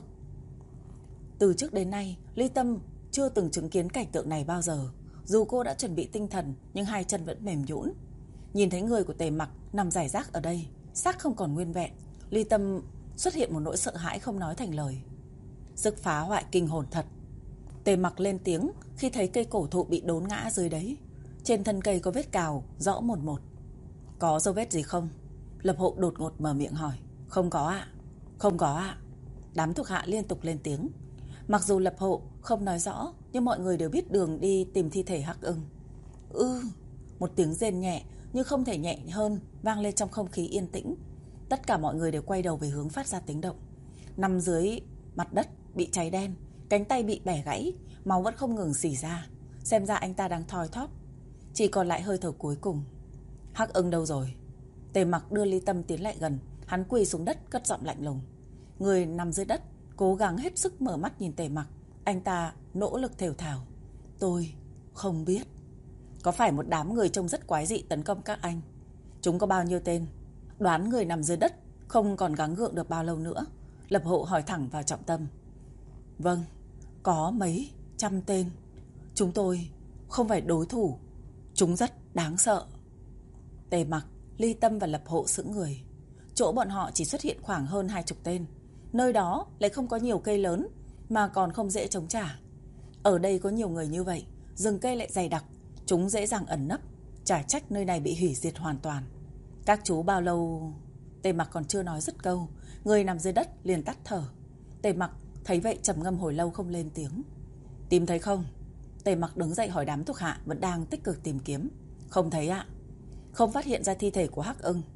Từ trước đến nay, Ly Tâm chưa từng chứng kiến cảnh tượng này bao giờ. Dù cô đã chuẩn bị tinh thần, nhưng hai chân vẫn mềm nhũn. Nhìn thấy người của Tề Mặc nằm rải rác ở đây, xác không còn nguyên vẹn, Ly Tâm xuất hiện một nỗi sợ hãi không nói thành lời. Sức phá hoại kinh hồn thật. Tề Mặc lên tiếng khi thấy cây cổ thụ bị đốn ngã dưới đấy. Trên thân cây có vết cào rõ một một. Có dấu vết gì không? Lập Hộ đột ngột mở miệng hỏi. Không có ạ. Không có ạ. Đám thuộc hạ liên tục lên tiếng. Mặc dù Lập Hộ không nói rõ, nhưng mọi người đều biết đường đi tìm thi thể Hắc Ưng. Một tiếng rên nhẹ nhưng không thể nhẹ hơn vang lên trong không khí yên tĩnh. Tất cả mọi người đều quay đầu về hướng phát ra tiếng động. Nằm dưới mặt đất bị cháy đen, cánh tay bị bẻ gãy, máu vẫn không ngừng rỉ ra. Xem ra anh ta đang thoi thóp, chỉ còn lại hơi thở cuối cùng. Hắc Ưng đâu rồi? Tề Mặc đưa Ly Tâm tiến lại gần. Hắn quỳ xuống đất cất giọng lạnh lùng. Người nằm dưới đất cố gắng hết sức mở mắt nhìn Tề Mặc. Anh ta nỗ lực thều thào. Tôi không biết. Có phải một đám người trông rất quái dị tấn công các anh? Chúng có bao nhiêu tên? Đoán người nằm dưới đất không còn gắng gượng được bao lâu nữa. Lập Hộ hỏi thẳng vào trọng tâm. Vâng, có mấy trăm tên. Chúng tôi không phải đối thủ. Chúng rất đáng sợ. Tề Mặc, Ly Tâm và Lập Hộ sững người. Chỗ bọn họ chỉ xuất hiện khoảng hơn 20 tên. Nơi đó lại không có nhiều cây lớn, mà còn không dễ chống trả. Ở đây có nhiều người như vậy, rừng cây lại dày đặc, chúng dễ dàng ẩn nấp. Chả trách nơi này bị hủy diệt hoàn toàn. Các chú bao lâu? Tề Mặc còn chưa nói dứt câu, người nằm dưới đất liền tắt thở. Tề Mặc thấy vậy trầm ngâm hồi lâu không lên tiếng. Tìm thấy không? Tề Mặc đứng dậy hỏi đám thuộc hạ vẫn đang tích cực tìm kiếm. Không thấy ạ. Không phát hiện ra thi thể của Hắc Ưng.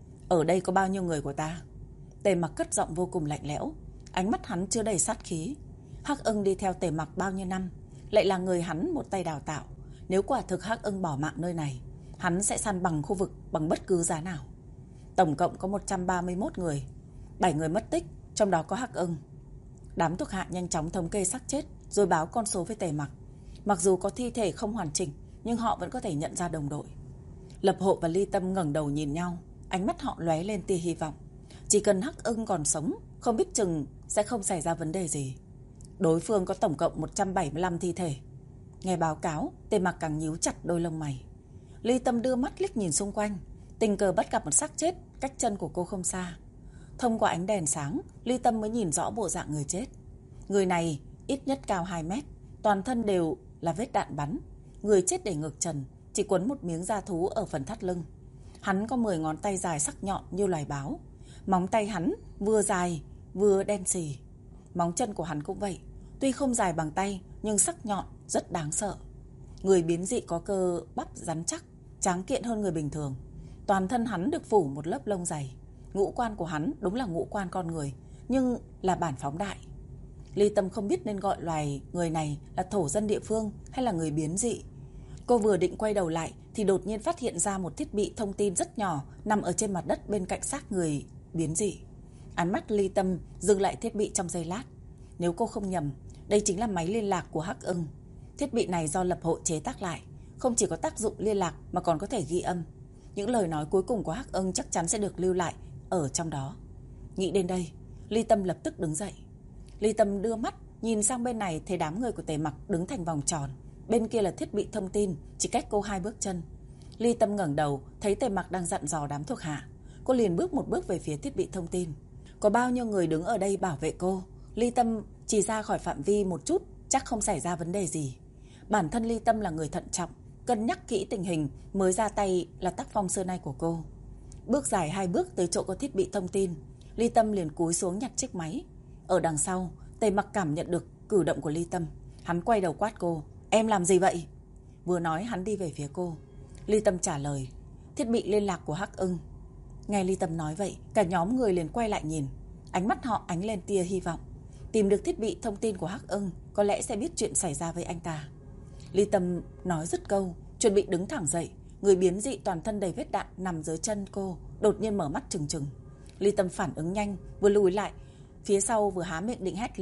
Ở đây có bao nhiêu người của ta? Tề Mặc cất giọng vô cùng lạnh lẽo. Ánh mắt hắn chưa đầy sát khí. Hắc Ưng đi theo Tề Mặc bao nhiêu năm, lại là người hắn một tay đào tạo. Nếu quả thực Hắc Ưng bỏ mạng nơi này, hắn sẽ săn bằng khu vực bằng bất cứ giá nào. Tổng cộng có 131 người, 7 người mất tích, trong đó có Hắc Ưng. Đám thuộc hạ nhanh chóng thống kê xác chết, rồi báo con số với Tề Mặc. Mặc dù có thi thể không hoàn chỉnh, nhưng họ vẫn có thể nhận ra đồng đội. Lập Hộ và Ly Tâm ngẩng đầu nhìn nhau, ánh mắt họ lóe lên tia hy vọng. Chỉ cần Hắc Ưng còn sống, không biết chừng sẽ không xảy ra vấn đề gì. Đối phương có tổng cộng 175 thi thể. Nghe báo cáo, Tề Mặc càng nhíu chặt đôi lông mày. Ly Tâm đưa mắt liếc nhìn xung quanh, tình cờ bắt gặp một xác chết cách chân của cô không xa. Thông qua ánh đèn sáng, Ly Tâm mới nhìn rõ bộ dạng người chết. Người này ít nhất cao 2 mét, toàn thân đều là vết đạn bắn. Người chết để ngực trần, chỉ quấn một miếng da thú ở phần thắt lưng. Hắn có 10 ngón tay dài sắc nhọn như loài báo. Móng tay hắn vừa dài vừa đen xì. Móng chân của hắn cũng vậy, tuy không dài bằng tay nhưng sắc nhọn, rất đáng sợ. Người biến dị có cơ bắp rắn chắc, tráng kiện hơn người bình thường. Toàn thân hắn được phủ một lớp lông dày. Ngũ quan của hắn đúng là ngũ quan con người, nhưng là bản phóng đại. Ly Tâm không biết nên gọi loài người này là thổ dân địa phương hay là người biến dị. Cô vừa định quay đầu lại thì đột nhiên phát hiện ra một thiết bị thông tin rất nhỏ nằm ở trên mặt đất bên cạnh xác người biến dị. Ánh mắt Ly Tâm dừng lại thiết bị trong giây lát. Nếu cô không nhầm, đây chính là máy liên lạc của Hắc Ưng. Thiết bị này do Lập Hộ chế tác lại, không chỉ có tác dụng liên lạc mà còn có thể ghi âm. Những lời nói cuối cùng của Hắc Ưng chắc chắn sẽ được lưu lại ở trong đó. Nghĩ đến đây, Ly Tâm lập tức đứng dậy. Ly Tâm đưa mắt nhìn sang bên này, thấy đám người của Tề Mặc đứng thành vòng tròn. Bên kia là thiết bị thông tin, chỉ cách cô 2 bước chân. Ly Tâm ngẩng đầu, thấy Tề Mặc đang dặn dò đám thuộc hạ. Cô liền bước một bước về phía thiết bị thông tin. Có bao nhiêu người đứng ở đây bảo vệ cô? Ly Tâm chỉ ra khỏi phạm vi một chút, chắc không xảy ra vấn đề gì. Bản thân Ly Tâm là người thận trọng, cân nhắc kỹ tình hình mới ra tay là tác phong xưa nay của cô. Bước dài 2 bước tới chỗ có thiết bị thông tin, Ly Tâm liền cúi xuống nhặt chiếc máy. Ở đằng sau, Tề Mặc cảm nhận được cử động của Ly Tâm. Hắn quay đầu quát cô. Em làm gì vậy? Vừa nói hắn đi về phía cô. Ly Tâm trả lời. Thiết bị liên lạc của Hắc Ưng. Nghe Ly Tâm nói vậy, cả nhóm người liền quay lại nhìn. Ánh mắt họ ánh lên tia hy vọng. Tìm được thiết bị thông tin của Hắc Ưng, có lẽ sẽ biết chuyện xảy ra với anh ta. Ly Tâm nói dứt câu, chuẩn bị đứng thẳng dậy. Người biến dị toàn thân đầy vết đạn nằm dưới chân cô đột nhiên mở mắt trừng trừng. Ly Tâm phản ứng nhanh, vừa lùi lại phía sau vừa há miệng định hét lên.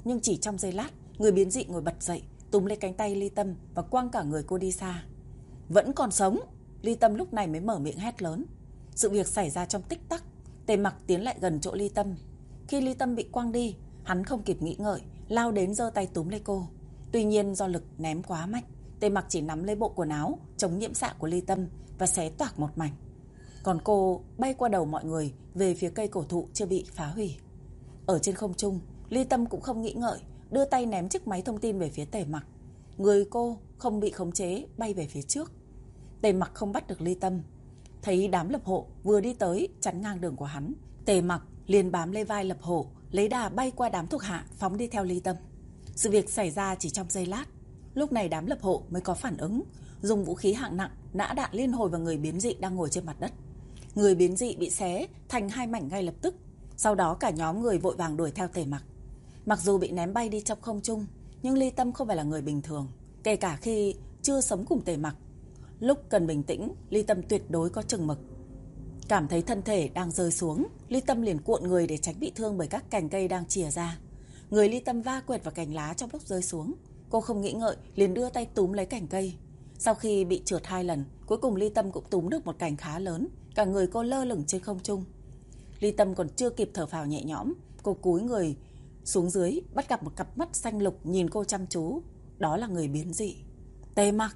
Nhưng chỉ trong giây lát, người biến dị ngồi bật dậy, túm lấy cánh tay Ly Tâm và quăng cả người cô đi xa. Vẫn còn sống! Ly Tâm lúc này mới mở miệng hét lớn. Sự việc xảy ra trong tích tắc. Tề Mặc tiến lại gần chỗ Ly Tâm. Khi Ly Tâm bị quăng đi, hắn không kịp nghĩ ngợi, lao đến giơ tay túm lấy cô. Tuy nhiên do lực ném quá mạnh, Tề Mặc chỉ nắm lấy bộ quần áo chống nhiễm xạ của Ly Tâm và xé toạc một mảnh. Còn cô bay qua đầu mọi người về phía cây cổ thụ chưa bị phá hủy. Ở trên không trung, Ly Tâm cũng không nghĩ ngợi, đưa tay ném chiếc máy thông tin về phía Tề Mặc. Người cô không bị khống chế bay về phía trước. Tề Mặc không bắt được Ly Tâm. Thấy đám lập hộ vừa đi tới chắn ngang đường của hắn, Tề Mặc liền bám lấy vai lập hộ, lấy đà bay qua đám thuộc hạ phóng đi theo Ly Tâm. Sự việc xảy ra chỉ trong giây lát. Lúc này đám lập hộ mới có phản ứng, dùng vũ khí hạng nặng nã đạn liên hồi vào người biến dị đang ngồi trên mặt đất. Người biến dị bị xé thành hai mảnh ngay lập tức. Sau đó cả nhóm người vội vàng đuổi theo Tề Mặc. Mặc dù bị ném bay đi trong không trung, nhưng Ly Tâm không phải là người bình thường, kể cả khi chưa sống cùng Tề Mặc. Lúc cần bình tĩnh, Ly Tâm tuyệt đối có chừng mực. Cảm thấy thân thể đang rơi xuống, Ly Tâm liền cuộn người để tránh bị thương bởi các cành cây đang chìa ra. Người Ly Tâm va quẹt vào cành lá trong lúc rơi xuống. Cô không nghĩ ngợi, liền đưa tay túm lấy cành cây. Sau khi bị trượt 2 lần, cuối cùng Ly Tâm cũng túm được một cành khá lớn. Cả người cô lơ lửng trên không trung. Ly Tâm còn chưa kịp thở phào nhẹ nhõm, cô cúi người xuống dưới, bắt gặp một cặp mắt xanh lục nhìn cô chăm chú. Đó là người biến dị. Tề Mặc!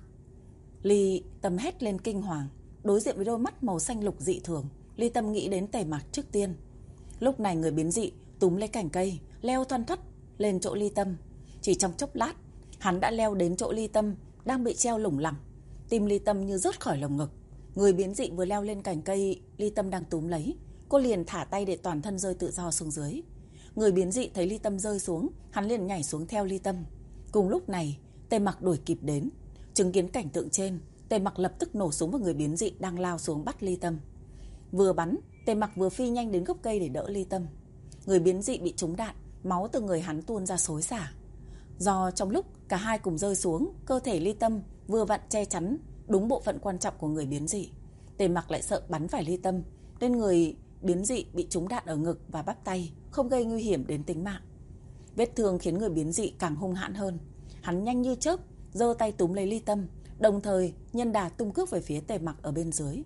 Ly Tâm hét lên kinh hoàng. Đối diện với đôi mắt màu xanh lục dị thường, Ly Tâm nghĩ đến Tề Mặc trước tiên. Lúc này người biến dị túm lấy cành cây, leo thoăn thoắt lên chỗ Ly Tâm. Chỉ trong chốc lát, hắn đã leo đến chỗ Ly Tâm đang bị treo lủng lẳng. Tim Ly Tâm như rớt khỏi lồng ngực. Người biến dị vừa leo lên cành cây Ly Tâm đang túm lấy, cô liền thả tay để toàn thân rơi tự do xuống dưới. Người biến dị thấy Ly Tâm rơi xuống, hắn liền nhảy xuống theo Ly Tâm. Cùng lúc này, Tề Mặc đuổi kịp đến. Chứng kiến cảnh tượng trên, Tề Mặc lập tức nổ súng vào người biến dị đang lao xuống bắt Ly Tâm. Vừa bắn, Tề Mặc vừa phi nhanh đến gốc cây để đỡ Ly Tâm. Người biến dị bị trúng đạn, máu từ người hắn tuôn ra xối xả. Do trong lúc cả hai cùng rơi xuống, cơ thể Ly Tâm vừa vặn che chắn đúng bộ phận quan trọng của người biến dị. Tề Mặc lại sợ bắn phải Ly Tâm, nên người biến dị bị trúng đạn ở ngực và bắp tay, không gây nguy hiểm đến tính mạng. Vết thương khiến người biến dị càng hung hãn hơn. Hắn nhanh như chớp giơ tay túm lấy Ly Tâm, đồng thời nhân đà tung cước về phía Tề Mặc ở bên dưới.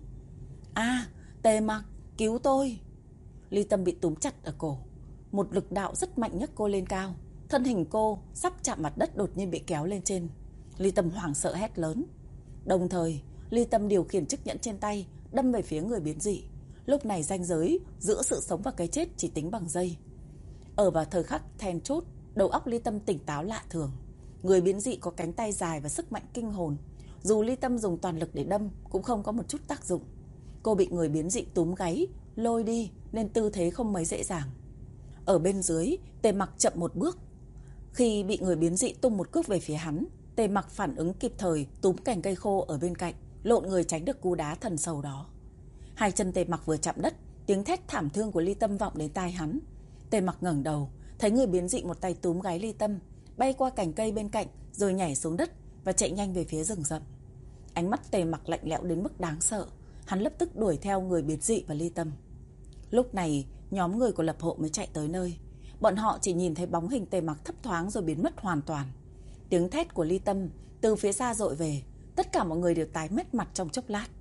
Tề Mặc, cứu tôi! Ly Tâm bị túm chặt ở cổ. Một lực đạo rất mạnh nhấc cô lên cao. Thân hình cô sắp chạm mặt đất đột nhiên bị kéo lên trên. Ly Tâm hoảng sợ hét lớn. Đồng thời, Ly Tâm điều khiển chiếc nhẫn trên tay đâm về phía người biến dị. Lúc này ranh giới giữa sự sống và cái chết chỉ tính bằng giây. Ở vào thời khắc then chốt, đầu óc Ly Tâm tỉnh táo lạ thường. Người biến dị có cánh tay dài và sức mạnh kinh hồn. Dù Ly Tâm dùng toàn lực để đâm cũng không có một chút tác dụng. Cô bị người biến dị túm gáy, lôi đi nên tư thế không mấy dễ dàng. Ở bên dưới, Tề Mặc chậm một bước. Khi bị người biến dị tung một cước về phía hắn, Tề Mặc phản ứng kịp thời, túm cành cây khô ở bên cạnh, lộn người tránh được cú đá thần sầu đó. Hai chân Tề Mặc vừa chạm đất, tiếng thét thảm thương của Ly Tâm vọng đến tai hắn. Tề Mặc ngẩng đầu, thấy người biến dị một tay túm gáy Ly Tâm, bay qua cành cây bên cạnh rồi nhảy xuống đất và chạy nhanh về phía rừng rậm. Ánh mắt Tề Mặc lạnh lẽo đến mức đáng sợ. Hắn lập tức đuổi theo người biến dị và Ly Tâm. Lúc này, nhóm người của lập hộ mới chạy tới nơi. Bọn họ chỉ nhìn thấy bóng hình Tề Mặc thấp thoáng rồi biến mất hoàn toàn. Tiếng thét của Ly Tâm từ phía xa dội về. Tất cả mọi người đều tái mét mặt trong chốc lát.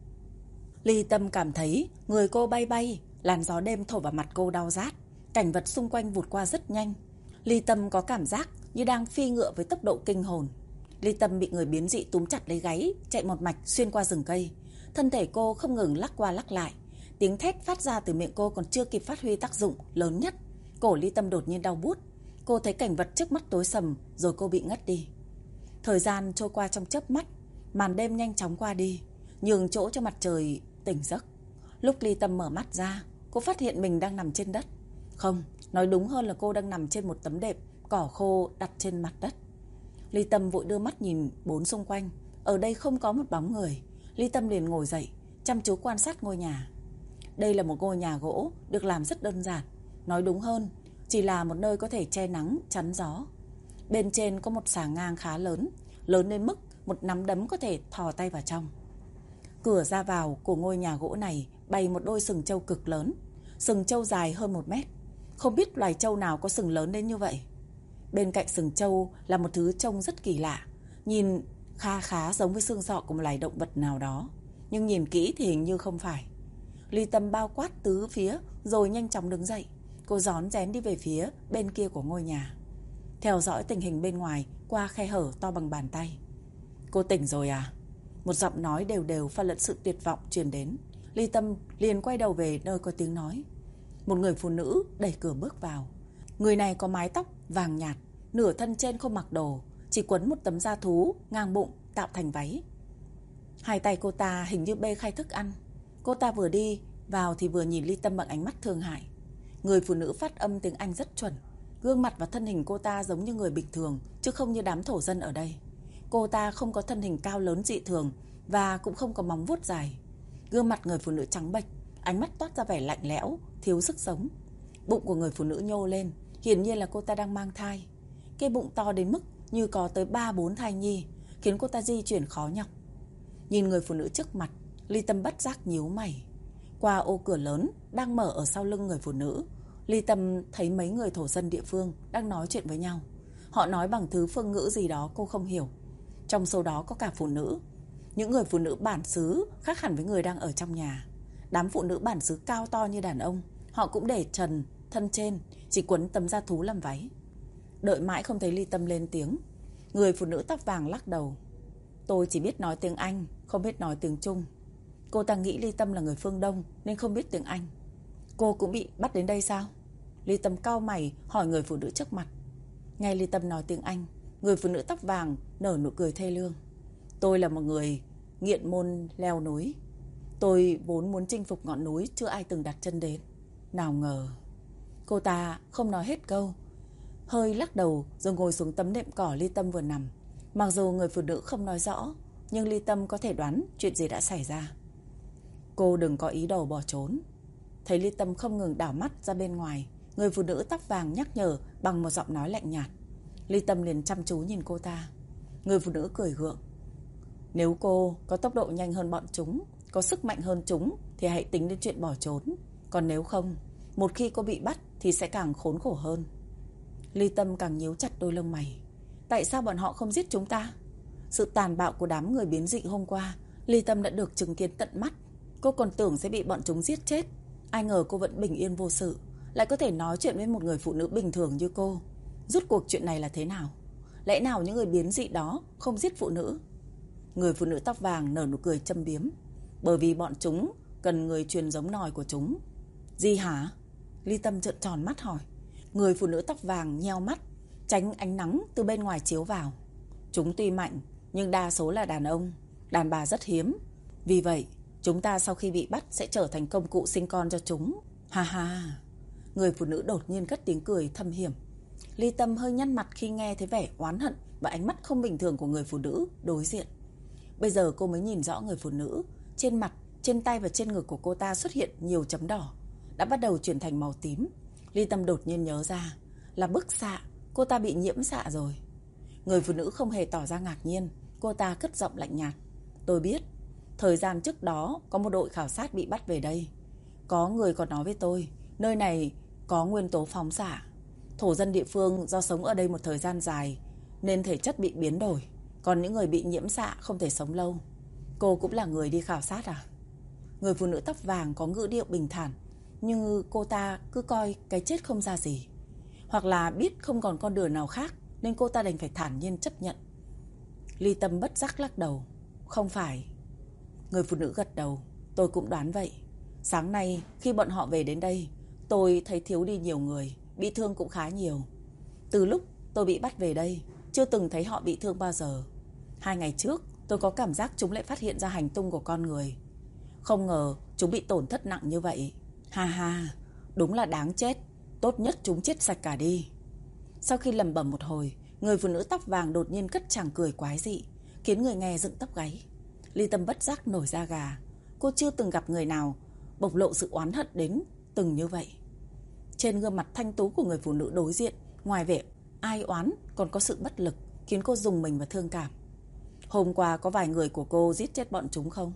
Ly Tâm cảm thấy người cô bay bay, làn gió đêm thổi vào mặt cô đau rát. Cảnh vật xung quanh vụt qua rất nhanh. Ly Tâm có cảm giác như đang phi ngựa với tốc độ kinh hồn. Ly Tâm bị người biến dị túm chặt lấy gáy, chạy một mạch xuyên qua rừng cây. Thân thể cô không ngừng lắc qua lắc lại. Tiếng thét phát ra từ miệng cô còn chưa kịp phát huy tác dụng lớn nhất. Cổ Ly Tâm đột nhiên đau buốt. Cô thấy cảnh vật trước mắt tối sầm rồi cô bị ngất đi. Thời gian trôi qua trong chớp mắt, màn đêm nhanh chóng qua đi, nhường chỗ cho mặt trời tỉnh giấc. Lúc Ly Tâm mở mắt ra, cô phát hiện mình đang nằm trên đất. Không, nói đúng hơn là cô đang nằm trên một tấm đệm cỏ khô đặt trên mặt đất. Ly Tâm vội đưa mắt nhìn bốn xung quanh. Ở đây không có một bóng người. Ly Tâm liền ngồi dậy, chăm chú quan sát ngôi nhà. Đây là một ngôi nhà gỗ được làm rất đơn giản. Nói đúng hơn, chỉ là một nơi có thể che nắng, chắn gió. Bên trên có một xà ngang khá lớn, lớn đến mức một nắm đấm có thể thò tay vào trong. Cửa ra vào của ngôi nhà gỗ này bày một đôi sừng trâu cực lớn. Sừng trâu dài hơn 1 mét. Không biết loài trâu nào có sừng lớn đến như vậy. Bên cạnh sừng trâu là một thứ trông rất kỳ lạ, nhìn khá giống với xương sọ của một loài động vật nào đó, nhưng nhìn kỹ thì hình như không phải. Ly Tâm bao quát tứ phía rồi nhanh chóng đứng dậy. Cô rón rén đi về phía bên kia của ngôi nhà, theo dõi tình hình bên ngoài qua khe hở to bằng bàn tay. Cô tỉnh rồi à? Một giọng nói đều đều pha lẫn sự tuyệt vọng truyền đến. Ly Tâm liền quay đầu về nơi có tiếng nói. Một người phụ nữ đẩy cửa bước vào. Người này có mái tóc vàng nhạt, nửa thân trên không mặc đồ, chỉ quấn một tấm da thú ngang bụng tạo thành váy. Hai tay cô ta hình như bê khay thức ăn. Cô ta vừa đi vào thì vừa nhìn Ly Tâm bằng ánh mắt thương hại. Người phụ nữ phát âm tiếng Anh rất chuẩn. Gương mặt và thân hình cô ta giống như người bình thường, chứ không như đám thổ dân ở đây. Cô ta không có thân hình cao lớn dị thường và cũng không có móng vuốt dài. Gương mặt người phụ nữ trắng bệch, ánh mắt toát ra vẻ lạnh lẽo, thiếu sức sống. Bụng của người phụ nữ nhô lên, hiển nhiên là cô ta đang mang thai. Cái bụng to đến mức như có tới 3-4 thai nhi, khiến cô ta di chuyển khó nhọc. Nhìn người phụ nữ trước mặt, Ly Tâm bất giác nhíu mày. Qua ô cửa lớn đang mở ở sau lưng người phụ nữ, Ly Tâm thấy mấy người thổ dân địa phương đang nói chuyện với nhau. Họ nói bằng thứ phương ngữ gì đó cô không hiểu. Trong số đó có cả phụ nữ. Những người phụ nữ bản xứ khác hẳn với người đang ở trong nhà. Đám phụ nữ bản xứ cao to như đàn ông, họ cũng để trần thân trên, chỉ quấn tấm da thú làm váy. Đợi mãi không thấy Ly Tâm lên tiếng. Người phụ nữ tóc vàng lắc đầu. Tôi chỉ biết nói tiếng Anh, không biết nói tiếng Trung. Cô ta nghĩ Ly Tâm là người phương Đông nên không biết tiếng Anh. Cô cũng bị bắt đến đây sao? Ly Tâm cau mày hỏi người phụ nữ trước mặt. Nghe Ly Tâm nói tiếng Anh, người phụ nữ tóc vàng nở nụ cười thê lương. Tôi là một người nghiện môn leo núi. Tôi vốn muốn chinh phục ngọn núi chưa ai từng đặt chân đến. Nào ngờ. Cô ta không nói hết câu, hơi lắc đầu rồi ngồi xuống tấm nệm cỏ Ly Tâm vừa nằm. Mặc dù người phụ nữ không nói rõ, nhưng Ly Tâm có thể đoán chuyện gì đã xảy ra. Cô đừng có ý đồ bỏ trốn. Thấy Ly Tâm không ngừng đảo mắt ra bên ngoài, người phụ nữ tóc vàng nhắc nhở bằng một giọng nói lạnh nhạt. Ly Tâm liền chăm chú nhìn cô ta. Người phụ nữ cười gượng. Nếu cô có tốc độ nhanh hơn bọn chúng, có sức mạnh hơn chúng, thì hãy tính đến chuyện bỏ trốn. Còn nếu không, một khi cô bị bắt thì sẽ càng khốn khổ hơn. Ly Tâm càng nhíu chặt đôi lông mày. Tại sao bọn họ không giết chúng ta? Sự tàn bạo của đám người biến dị hôm qua, Ly Tâm đã được chứng kiến tận mắt. Cô còn tưởng sẽ bị bọn chúng giết chết. Ai ngờ cô vẫn bình yên vô sự, lại có thể nói chuyện với một người phụ nữ bình thường như cô. Rốt cuộc chuyện này là thế nào? Lẽ nào những người biến dị đó không giết phụ nữ? Người phụ nữ tóc vàng nở nụ cười châm biếm. Bởi vì bọn chúng cần người truyền giống nòi của chúng. Gì hả? Ly Tâm trợn tròn mắt hỏi. Người phụ nữ tóc vàng nheo mắt, tránh ánh nắng từ bên ngoài chiếu vào. Chúng tuy mạnh, nhưng đa số là đàn ông, đàn bà rất hiếm. Vì vậy, chúng ta sau khi bị bắt sẽ trở thành công cụ sinh con cho chúng. Ha ha. Người phụ nữ đột nhiên cất tiếng cười thâm hiểm. Ly Tâm hơi nhăn mặt khi nghe thấy vẻ oán hận và ánh mắt không bình thường của người phụ nữ đối diện. Bây giờ cô mới nhìn rõ người phụ nữ. Trên mặt, trên tay và trên ngực của cô ta xuất hiện nhiều chấm đỏ, đã bắt đầu chuyển thành màu tím. Ly Tâm đột nhiên nhớ ra là bức xạ, cô ta bị nhiễm xạ rồi. Người phụ nữ không hề tỏ ra ngạc nhiên. Cô ta cất giọng lạnh nhạt. Tôi biết, thời gian trước đó có một đội khảo sát bị bắt về đây. Có người còn nói với tôi, nơi này có nguyên tố phóng xạ. Thổ dân địa phương do sống ở đây một thời gian dài nên thể chất bị biến đổi. Còn những người bị nhiễm xạ không thể sống lâu. Cô cũng là người đi khảo sát à? Người phụ nữ tóc vàng có ngữ điệu bình thản, nhưng cô ta cứ coi cái chết không ra gì. Hoặc là biết không còn con đường nào khác nên cô ta đành phải thản nhiên chấp nhận. Ly Tâm bất giác lắc đầu. Không phải. Người phụ nữ gật đầu. Tôi cũng đoán vậy. Sáng nay khi bọn họ về đến đây, tôi thấy thiếu đi nhiều người, bị thương cũng khá nhiều. Từ lúc tôi bị bắt về đây, chưa từng thấy họ bị thương bao giờ. 2 ngày trước tôi có cảm giác chúng lại phát hiện ra hành tung của con người. Không ngờ chúng bị tổn thất nặng như vậy. Ha ha, đúng là đáng chết. Tốt nhất chúng chết sạch cả đi. Sau khi lẩm bẩm một hồi, người phụ nữ tóc vàng đột nhiên cất tràng cười quái dị, khiến người nghe dựng tóc gáy. Ly Tâm bất giác nổi da gà. Cô chưa từng gặp người nào bộc lộ sự oán hận đến từng như vậy. Trên gương mặt thanh tú của người phụ nữ đối diện, ngoài vẻ ai oán còn có sự bất lực, khiến cô rùng mình và thương cảm. Hôm qua có vài người của cô giết chết bọn chúng không?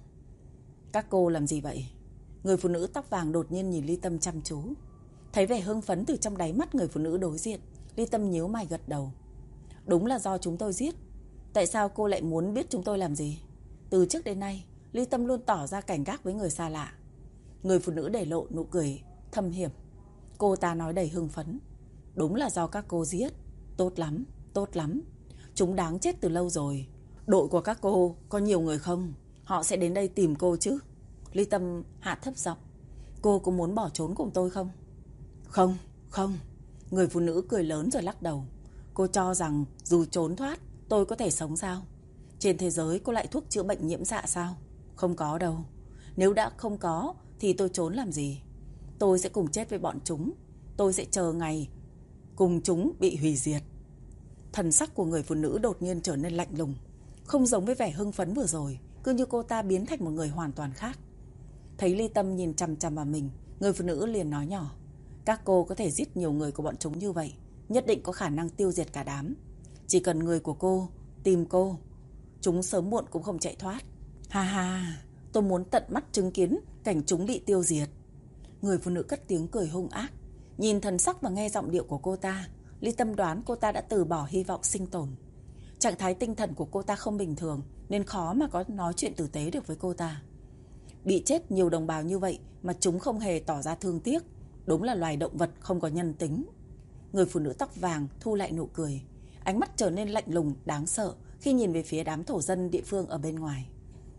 Các cô làm gì vậy? Người phụ nữ tóc vàng đột nhiên nhìn Ly Tâm chăm chú. Thấy vẻ hưng phấn từ trong đáy mắt người phụ nữ đối diện, Ly Tâm nhíu mày gật đầu. Đúng là do chúng tôi giết. Tại sao cô lại muốn biết chúng tôi làm gì? Từ trước đến nay, Ly Tâm luôn tỏ ra cảnh giác với người xa lạ. Người phụ nữ để lộ nụ cười thâm hiểm. Cô ta nói đầy hưng phấn. Đúng là do các cô giết. Tốt lắm, tốt lắm. Chúng đáng chết từ lâu rồi. Đội của các cô có nhiều người không? Họ sẽ đến đây tìm cô chứ? Ly Tâm hạ thấp giọng. Cô có muốn bỏ trốn cùng tôi không? Không, không. Người phụ nữ cười lớn rồi lắc đầu. Cô cho rằng dù trốn thoát, tôi có thể sống sao? Trên thế giới có loại thuốc chữa bệnh nhiễm xạ sao? Không có đâu. Nếu đã không có thì tôi trốn làm gì? Tôi sẽ cùng chết với bọn chúng. Tôi sẽ chờ ngày cùng chúng bị hủy diệt. Thần sắc của người phụ nữ đột nhiên trở nên lạnh lùng, không giống với vẻ hưng phấn vừa rồi, cứ như cô ta biến thành một người hoàn toàn khác. Thấy Ly Tâm nhìn chằm chằm vào mình, người phụ nữ liền nói nhỏ. Các cô có thể giết nhiều người của bọn chúng như vậy, nhất định có khả năng tiêu diệt cả đám. Chỉ cần người của cô tìm cô, chúng sớm muộn cũng không chạy thoát. Ha ha, tôi muốn tận mắt chứng kiến cảnh chúng bị tiêu diệt. Người phụ nữ cất tiếng cười hung ác. Nhìn thần sắc và nghe giọng điệu của cô ta, Ly Tâm đoán cô ta đã từ bỏ hy vọng sinh tồn. Trạng thái tinh thần của cô ta không bình thường, nên khó mà có nói chuyện tử tế được với cô ta. Bị chết nhiều đồng bào như vậy mà chúng không hề tỏ ra thương tiếc, đúng là loài động vật không có nhân tính. Người phụ nữ tóc vàng thu lại nụ cười, ánh mắt trở nên lạnh lùng, đáng sợ khi nhìn về phía đám thổ dân địa phương ở bên ngoài.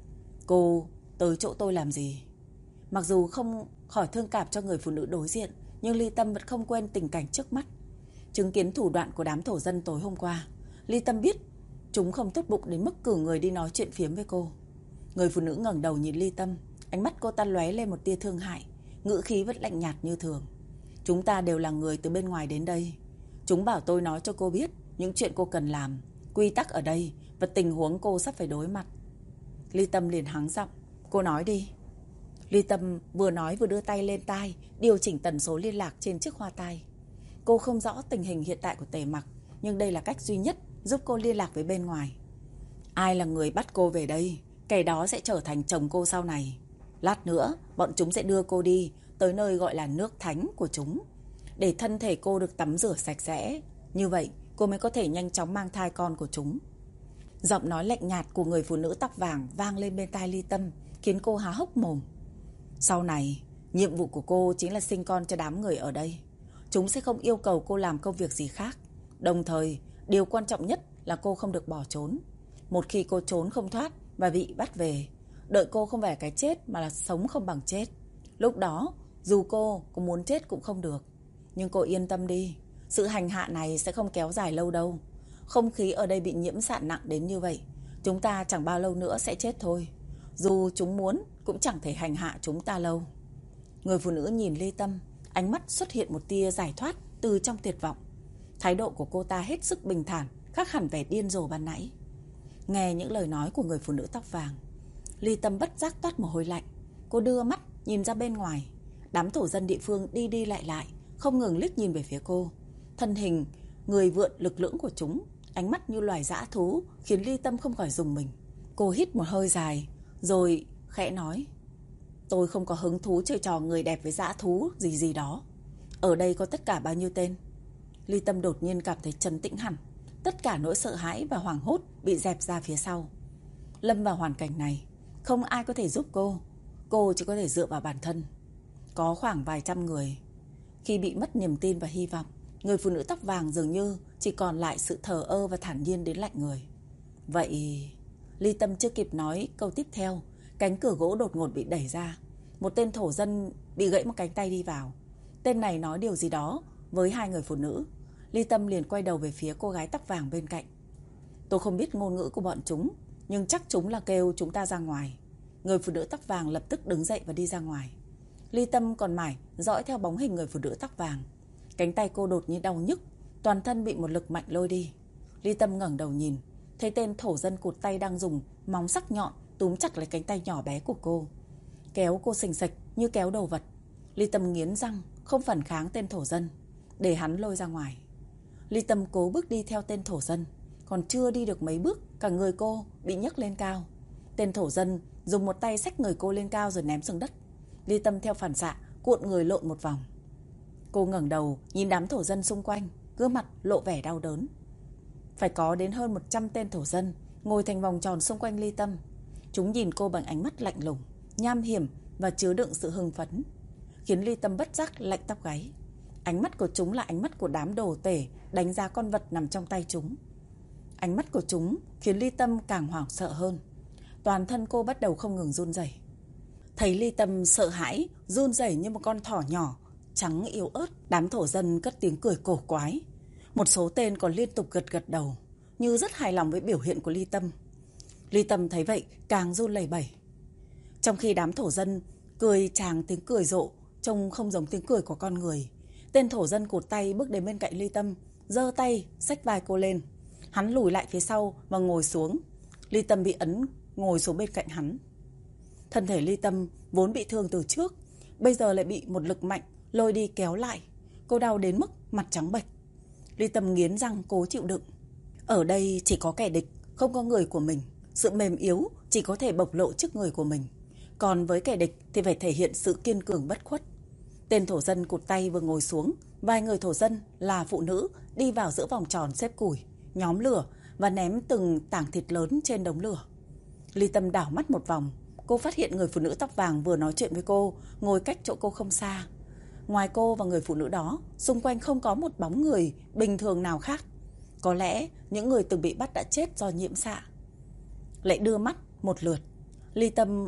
Cô tới chỗ tôi làm gì? Mặc dù không khỏi thương cảm cho người phụ nữ đối diện, nhưng Ly Tâm vẫn không quên tình cảnh trước mắt. Chứng kiến thủ đoạn của đám thổ dân tối hôm qua, Ly Tâm biết chúng không tốt bụng đến mức cử người đi nói chuyện phiếm với cô. Người phụ nữ ngẩng đầu nhìn Ly Tâm, ánh mắt cô ta lóe lên một tia thương hại, ngữ khí vẫn lạnh nhạt như thường. Chúng ta đều là người từ bên ngoài đến đây. Chúng bảo tôi nói cho cô biết những chuyện cô cần làm, quy tắc ở đây và tình huống cô sắp phải đối mặt. Ly Tâm liền hắng giọng. Cô nói đi. Ly Tâm vừa nói vừa đưa tay lên tai, điều chỉnh tần số liên lạc trên chiếc hoa tai. Cô không rõ tình hình hiện tại của Tề Mặc, nhưng đây là cách duy nhất giúp cô liên lạc với bên ngoài. Ai là người bắt cô về đây, kẻ đó sẽ trở thành chồng cô sau này. Lát nữa, bọn chúng sẽ đưa cô đi tới nơi gọi là nước thánh của chúng, để thân thể cô được tắm rửa sạch sẽ. Như vậy, cô mới có thể nhanh chóng mang thai con của chúng. Giọng nói lạnh nhạt của người phụ nữ tóc vàng vang lên bên tai Ly Tâm, khiến cô há hốc mồm. Sau này, nhiệm vụ của cô chính là sinh con cho đám người ở đây. Chúng sẽ không yêu cầu cô làm công việc gì khác. Đồng thời, điều quan trọng nhất là cô không được bỏ trốn. Một khi cô trốn không thoát và bị bắt về, đợi cô không phải cái chết mà là sống không bằng chết. Lúc đó, dù cô có muốn chết cũng không được. Nhưng cô yên tâm đi, sự hành hạ này sẽ không kéo dài lâu đâu. Không khí ở đây bị nhiễm xạ nặng đến như vậy, chúng ta chẳng bao lâu nữa sẽ chết thôi. Dù chúng muốn cũng chẳng thể hành hạ chúng ta lâu. Người phụ nữ nhìn Ly Tâm, ánh mắt xuất hiện một tia giải thoát từ trong tuyệt vọng. Thái độ của cô ta hết sức bình thản, khác hẳn vẻ điên rồ ban nãy. Nghe những lời nói của người phụ nữ tóc vàng, Ly Tâm bất giác toát mồ hôi lạnh. Cô đưa mắt nhìn ra bên ngoài. Đám thổ dân địa phương đi đi lại lại, không ngừng liếc nhìn về phía cô. Thân hình người vượn lực lưỡng của chúng, ánh mắt như loài dã thú, khiến Ly Tâm không khỏi rùng mình. Cô hít một hơi dài, rồi khẽ nói. Tôi không có hứng thú chơi trò người đẹp với dã thú gì gì đó. Ở đây có tất cả bao nhiêu tên? Ly Tâm đột nhiên cảm thấy trấn tĩnh hẳn. Tất cả nỗi sợ hãi và hoảng hốt bị dẹp ra phía sau. Lâm vào hoàn cảnh này, không ai có thể giúp cô. Cô chỉ có thể dựa vào bản thân. Có khoảng vài trăm người. Khi bị mất niềm tin và hy vọng, người phụ nữ tóc vàng dường như chỉ còn lại sự thờ ơ và thản nhiên đến lạnh người. Vậy... Ly Tâm chưa kịp nói câu tiếp theo, cánh cửa gỗ đột ngột bị đẩy ra. Một tên thổ dân bị gãy một cánh tay đi vào. Tên này nói điều gì đó với hai người phụ nữ. Ly Tâm liền quay đầu về phía cô gái tóc vàng bên cạnh. Tôi không biết ngôn ngữ của bọn chúng, nhưng chắc chúng là kêu chúng ta ra ngoài. Người phụ nữ tóc vàng lập tức đứng dậy và đi ra ngoài. Ly Tâm còn mải dõi theo bóng hình người phụ nữ tóc vàng. Cánh tay cô đột nhiên đau nhức, toàn thân bị một lực mạnh lôi đi. Ly Tâm ngẩng đầu nhìn, thấy tên thổ dân cụt tay đang dùng móng sắc nhọn túm chặt lấy cánh tay nhỏ bé của cô, kéo cô xình xịch như kéo đồ vật. Ly Tâm nghiến răng, không phản kháng tên thổ dân, để hắn lôi ra ngoài. Ly Tâm cố bước đi theo tên thổ dân, còn chưa đi được mấy bước, cả người cô bị nhấc lên cao. Tên thổ dân dùng một tay xách người cô lên cao rồi ném xuống đất. Ly Tâm theo phản xạ cuộn người lộn một vòng. Cô ngẩng đầu nhìn đám thổ dân xung quanh, gương mặt lộ vẻ đau đớn. Phải có đến hơn 100 tên thổ dân ngồi thành vòng tròn xung quanh Ly Tâm. Chúng nhìn cô bằng ánh mắt lạnh lùng, nham hiểm và chứa đựng sự hưng phấn, khiến Ly Tâm bất giác lạnh tóc gáy. Ánh mắt của chúng là ánh mắt của đám đồ tể đánh giá con vật nằm trong tay chúng. Ánh mắt của chúng khiến Ly Tâm càng hoảng sợ hơn. Toàn thân cô bắt đầu không ngừng run rẩy. Thấy Ly Tâm sợ hãi, run rẩy như một con thỏ nhỏ, trắng yếu ớt, đám thổ dân cất tiếng cười cổ quái. Một số tên còn liên tục gật gật đầu, như rất hài lòng với biểu hiện của Ly Tâm. Ly Tâm thấy vậy càng run lẩy bẩy. Trong khi đám thổ dân cười tràng tiếng cười rộ, trông không giống tiếng cười của con người. Tên thổ dân cụt tay bước đến bên cạnh Ly Tâm, giơ tay xách vai cô lên. Hắn lùi lại phía sau và ngồi xuống. Ly Tâm bị ấn ngồi xuống bên cạnh hắn. Thân thể Ly Tâm vốn bị thương từ trước, bây giờ lại bị một lực mạnh lôi đi kéo lại. Cô đau đến mức mặt trắng bệch. Ly Tâm nghiến răng cố chịu đựng. Ở đây chỉ có kẻ địch, không có người của mình. Sự mềm yếu chỉ có thể bộc lộ trước người của mình. Còn với kẻ địch thì phải thể hiện sự kiên cường bất khuất. Tên thổ dân cụt tay vừa ngồi xuống, vài người thổ dân là phụ nữ đi vào giữa vòng tròn xếp củi, nhóm lửa và ném từng tảng thịt lớn trên đống lửa. Ly Tâm đảo mắt một vòng, cô phát hiện người phụ nữ tóc vàng vừa nói chuyện với cô ngồi cách chỗ cô không xa. Ngoài cô và người phụ nữ đó, xung quanh không có một bóng người bình thường nào khác. Có lẽ những người từng bị bắt đã chết do nhiễm xạ. Lại đưa mắt một lượt, Ly Tâm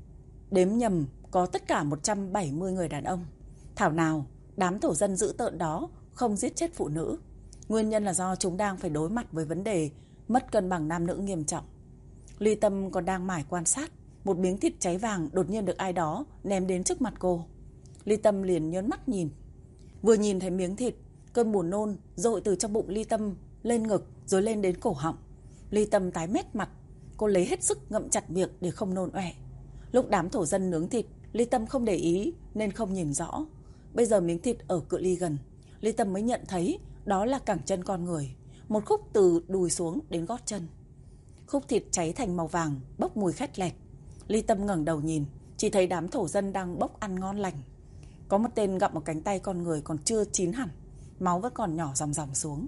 đếm nhầm có tất cả 170 người đàn ông. Thảo nào đám thổ dân dữ tợn đó không giết chết phụ nữ. Nguyên nhân là do chúng đang phải đối mặt với vấn đề mất cân bằng nam nữ nghiêm trọng. Ly Tâm còn đang mải quan sát, một miếng thịt cháy vàng đột nhiên được ai đó ném đến trước mặt cô. Ly Tâm liền nhớn mắt nhìn. Vừa nhìn thấy miếng thịt, cơn buồn nôn dội từ trong bụng Ly Tâm lên ngực rồi lên đến cổ họng. Ly Tâm tái mét mặt, cô lấy hết sức ngậm chặt miệng để không nôn ọe. Lúc đám thổ dân nướng thịt, Ly Tâm không để ý nên không nhìn rõ. Bây giờ miếng thịt ở cự ly gần, Ly Tâm mới nhận thấy đó là cẳng chân con người, một khúc từ đùi xuống đến gót chân. Khúc thịt cháy thành màu vàng, bốc mùi khét lẹt. Ly Tâm ngẩng đầu nhìn, chỉ thấy đám thổ dân đang bốc ăn ngon lành. Có một tên gặm một cánh tay con người còn chưa chín hẳn, máu vẫn còn nhỏ ròng ròng xuống.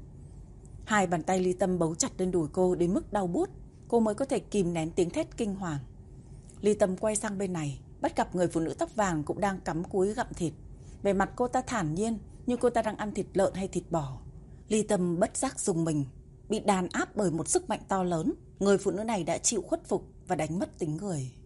Hai bàn tay Ly Tâm bấu chặt lên đùi cô đến mức đau buốt, cô mới có thể kìm nén tiếng thét kinh hoàng. Ly Tâm quay sang bên này, bắt gặp người phụ nữ tóc vàng cũng đang cắm cúi gặm thịt. Vẻ mặt cô ta thản nhiên như cô ta đang ăn thịt lợn hay thịt bò. Ly Tâm bất giác rùng mình, bị đàn áp bởi một sức mạnh to lớn. Người phụ nữ này đã chịu khuất phục và đánh mất tính người.